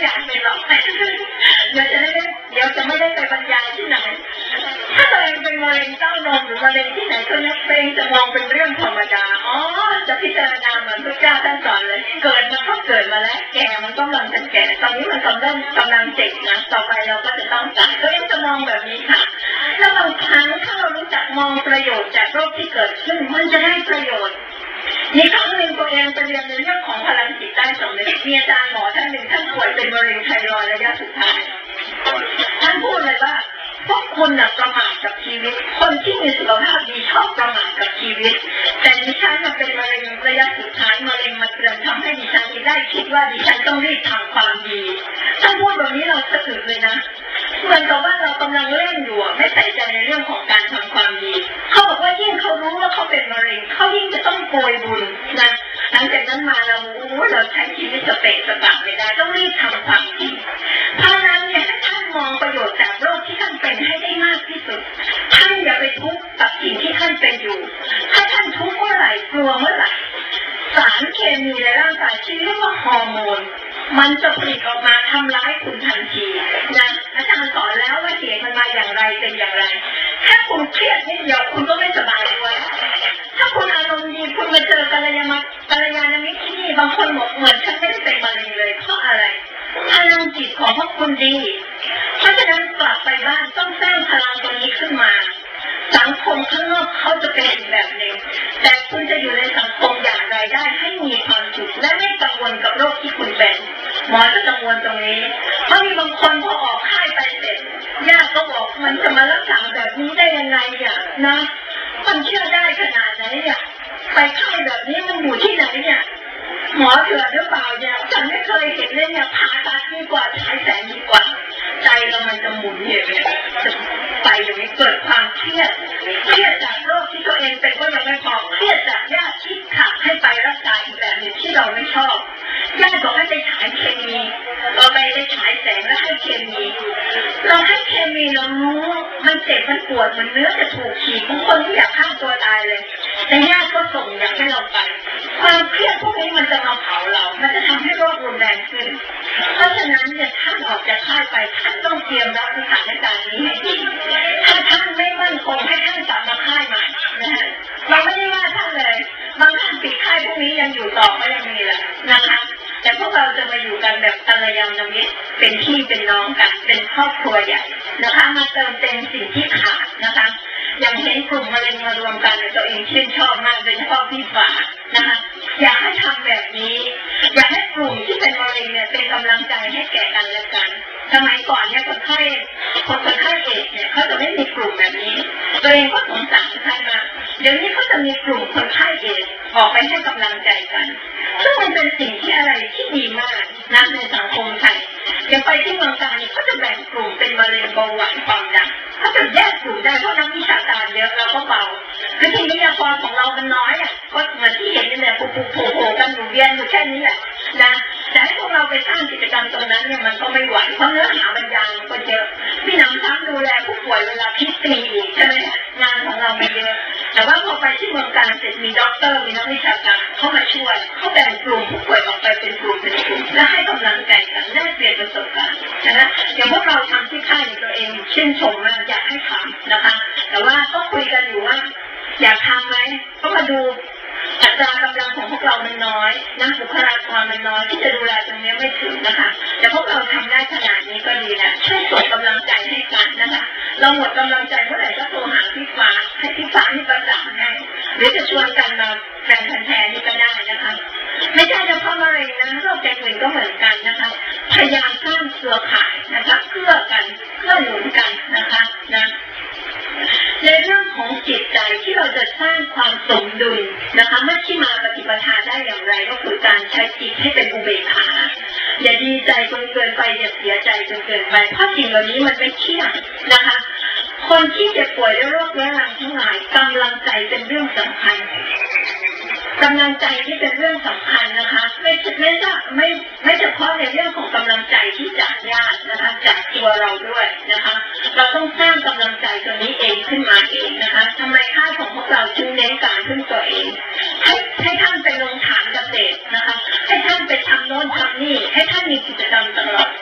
อยากเป็นหรอกเดี๋ยวจะไม่ได้เดี๋ยวจะไม่ได้ไปบรรยายที่ไหนถ้าตัวเองเป็นมะเร็งเต้านมหรือมะเร็งที่ไหนก็นักเป็นจะมองเป็นเรื่องธรรมดาอ๋อจะพิจารณาเหมือนพระเจ้าท่านสอนเลยเกิดมันก็เกิดมาแล้วแก่มันก็กำลังจะแก่ตอนนี้มันกำลังกำลังเจ็บนะต่อไปเราก็จะต้องตายก็ยังจะมองแบบนี้ค่ะแล้วบางครั้งถ้าเรารู้จักมองประโยชน์จากโรคที่เกิดขึ้นมันจะได้ประโยชน์มีครั้งหนึ่งตัวเองไปเรียนในเรื่องของพลังจิตใต้สำนึกมีอาจารย์หมอท่านหนึ่งท่านป่วยเป็นมะเร็งไทรอยด์ระยะสุดท้ายท่านพูดเลยว่าพวกคุณน่ะประมาทกับชีวิตคนที่มีสุขภาพดีชอบประมาทกับชีวิตแต่ดิฉันมาเป็นมะเร็งระยะสุดท้ายมะเร็งมาเตือนทำให้ดิฉันได้คิดว่าดิฉันต้องรีบทำความดีถ้าพูดแบบนี้เราสะอึกเลยนะเหมือนกับว่าเรากำลังเล่นอยู่ไม่ใส่ใจในเรื่องของการทำความดีเขาบอกว่ายิ่งเขารู้ว่าเขาเป็นมะเร็งเขายิ่งจะต้องโกยบุญนะหลังจากนั้นมาเราโอ้เราใช้ชีวิตสเปกสปะไม่ได้ต้องรีบทำความดีเพราะนั้นเนี่ยให้ท่านมองประโยชน์จากโรคที่ท่านเป็นให้ได้มากที่สุดท่านอย่าไปทุกข์กับสิ่งที่ท่านเป็นอยู่ถ้าท่านทุกข์เมื่อไหร่กลัวเมื่อไหร่สารเคมีในร่างกายที่เรียกว่าฮอร์โมนมันจะผลิตออกมาทำร้ายคุณทันทีนะอาจารย์สอนแล้วว่าเหตุมันมาอย่างไรเป็นอย่างไรถ้าคุณเครียดนิดเดียวคุณก็ไม่สบายด้วยถ้าคุณอารมณ์ดีคุณมาเจอกัลยาณมิตรกัลยาณมิตรที่นี่บางคนบอกเหมือนฉันไม่ได้เป็นมะเร็งเลยเพราะอะไรพลังจิตของพวกคุณดีเพราะฉะนั้นกลับไปบ้านต้องสร้างพลังตรงนี้ขึ้นมาสังคมข้างนอกเขาจะเป็นอีกแบบหนึ่งแต่คุณจะอยู่ในสังคมอย่างไรได้ให้มีความสุขและไม่กังวลกับโรคที่คุณเป็นหมอจะกังวลตรงนี้เพราะมีบางคนพอออกค่ายไปเสร็จญาติก็บอกมันจะมารักษาแบบนี้ได้ยังไงเนี่ยนะมันเชื่อได้ขนาดไหนเนี่ยไปค่ายแบบนี้มันอยู่ที่ไหนเนี่ยหมอเถื่อนหรือเปล่าเนี่ยฉันไม่เคยเห็นเลยเนี่ยผ่าตัดดีกว่าใช้แสงดีกว่าใจเรามันจะหมุนอย่างนี้จะไปอย่างนี้เกิดความเครียดเครียดจากโรคที่ตัวเองเป็นก็ยังไม่พอเครียดจากญาติที่ขับให้ไปรักษาอีกแบบหนึ่งที่เราไม่ชอบญาติบอกให้ไปฉายเคมีเราไปได้ฉายแสงแล้วให้เคมีเราให้เคมีเรารู้มันเจ็บมันปวดมันเนื้อจะถูกขีดบางคนที่อยากฆ่าตัวตายเลยแต่ญาติก็ส่งอยากให้เราไปความเครียดพวกนี้มันจะมาเผาเรามันจะทำให้โรครุนแรงขึ้นเพราะฉะนั้นเนี่ยท่านออกจากค่ายไปท่านต้องเตรียมรับสถานการณ์นี้ให้ดีถ้าท่านไม่มั่นคงให้ท่านกลับมาค่ายใหม่นะฮะเราไม่ได้ว่าท่านเลยบางท่านปิดค่ายพวกนี้ยังอยู่ต่อก็ยังมีแหละนะคะแต่พวกเราจะมาอยู่กันแบบกัลยาณมิตรเป็นพี่เป็นน้องกันเป็นครอบครัวใหญ่นะคะมาเติมเต็มสิ่งที่ขาดนะคะอย่างเห็นกลุ่มมะเร็งมารวมกันตัวเองชื่นชอบมากโดยเฉพาะพี่ฝานะคะอยากให้ทำแบบนี้อยากให้กลุ่มที่เป็นมะเร็งเนี่ยเป็นกำลังใจให้แก่กันและกันสมัยก่อนเนี่ยคนไข้คนคนไข้เอดเนี่ยเขาจะไม่มีกลุ่มแบบนี้ตัวเองก็สงสารท่านมากเดี๋ยวนี้เขาจะมีกลุ่มคนไข้เอดออกไปให้กำลังใจกันซึ่งมันเป็นสิ่งที่อะไรที่ดีมากนะในสังคมไทยอย่างไปที่เมืองการเนี่ยเขาจะแบ่งกลุ่มเป็นมะเร็งเบาหวานความดันเขาจะแยกกลุ่มได้เพราะนักวิชาการเยอะเราก็เบาคือที่วิทยากรของเรามันน้อยอ่ะก็เหมือนที่เห็นนี่แหละปูปูโผล่กันอยู่เรียนอยู่แค่นี้แหละนะแต่ให้พวกเราไปสร้างกิจกรรมตรงนั้นเนี่ยมันก็ไม่ไหวเพราะเนื้อหาบรรยายมันก็เยอะพี่นำซ้ำดูแลผู้ป่วยเวลาพิตีอีกใช่ไหมงานของเราไม่เยอะแต่ว่าพอไปที่เมืองการเสร็จมีด็อกเตอร์มีนักวิชาการเข้ามาช่วยเขาแบ่งกลุ่มผู้ป่วยออกไปเป็นกลุ่มเป็นกลุ่มและให้กำลังใจกันได้เปลี่ยนประสบการณ์นะอย่างพวกเราทำที่ค่ายตัวเองชื่นชมนะอยากให้ทำนะคะแต่ว่าก็คุยกันอยู่ว่าอยากทำไหมก็มาดูอัตรากำลังของพวกเรามันน้อยนะบุคลากรมันน้อยที่จะดูแลตรงนี้ไม่ถึงนะคะแต่พวกเราทำได้ขนาดนี้ก็ดีแล้วช่วยส่งกำลังใจให้กันนะคะเราหมดกำลังใจเมื่อไหร่ก็โทรหาพี่ฟ้าให้พี่ฟ้าที่ประสานให้หรือจะชวนกันมาแฟนพันธุ์แท้นี่ก็ได้นะคะไม่ใช่เฉพาะมะเร็งนะโรคอย่างอื่นก็เหมือนกันนะคะพยายามสร้างเครือข่ายนะคะเพื่อกันเพื่อหนุนกันนะคะนะในเรื่องของจิตใจที่เราจะสร้างความสมดุลนะคะเมื่อที่มาปฏิปทาได้อย่างไรก็คือการใช้จิตให้เป็นอุเบกขาอย่าดีใจจนเกินไปอย่าเสียใจจนเกินไปเพราะสิ่งเหล่านี้มันไม่เที่ยงนะคะคนที่เจ็บป่วยด้วยโรคเรื้อรังทั้งหลายกำลังใจเป็นเรื่องสำคัญกำลังใจที่เป็นเรื่องสำคัญนะคะไม่ไม่ใช่ไม่ไม่เฉพาะในเรื่องของกำลังใจที่จากญาตินะคะจากตัวเราด้วยนะคะเราต้องสร้างกำลังใจตัวนี้เองขึ้นมาเองนะคะทำไมค่ายของพวกเราจึงเน้นการพึ่งตัวเองให้ให้ท่านไปลงฐานเกษตรนะคะให้ท่านไปทำโน่นทำนี่ให้ท่านมีกิจกรรมตลอด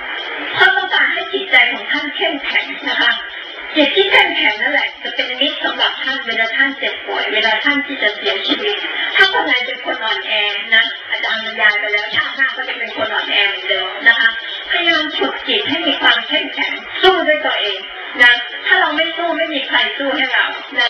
เวลาท่านเจ็บป่วยเวลาท่านที่จะเสียชีวิตถ้าคนไหนเป็นคนอ่อนแอนะอาจารย์บรรยายไปแล้วชาติหน้าก็จะเป็นคนอ่อนแอเหมือนเดิมนะคะพยายามฝึกจิตให้มีความเข้มแข็งสู้ด้วยตัวเองนะถ้าเราไม่สู้ไม่มีใครสู้ให้เรา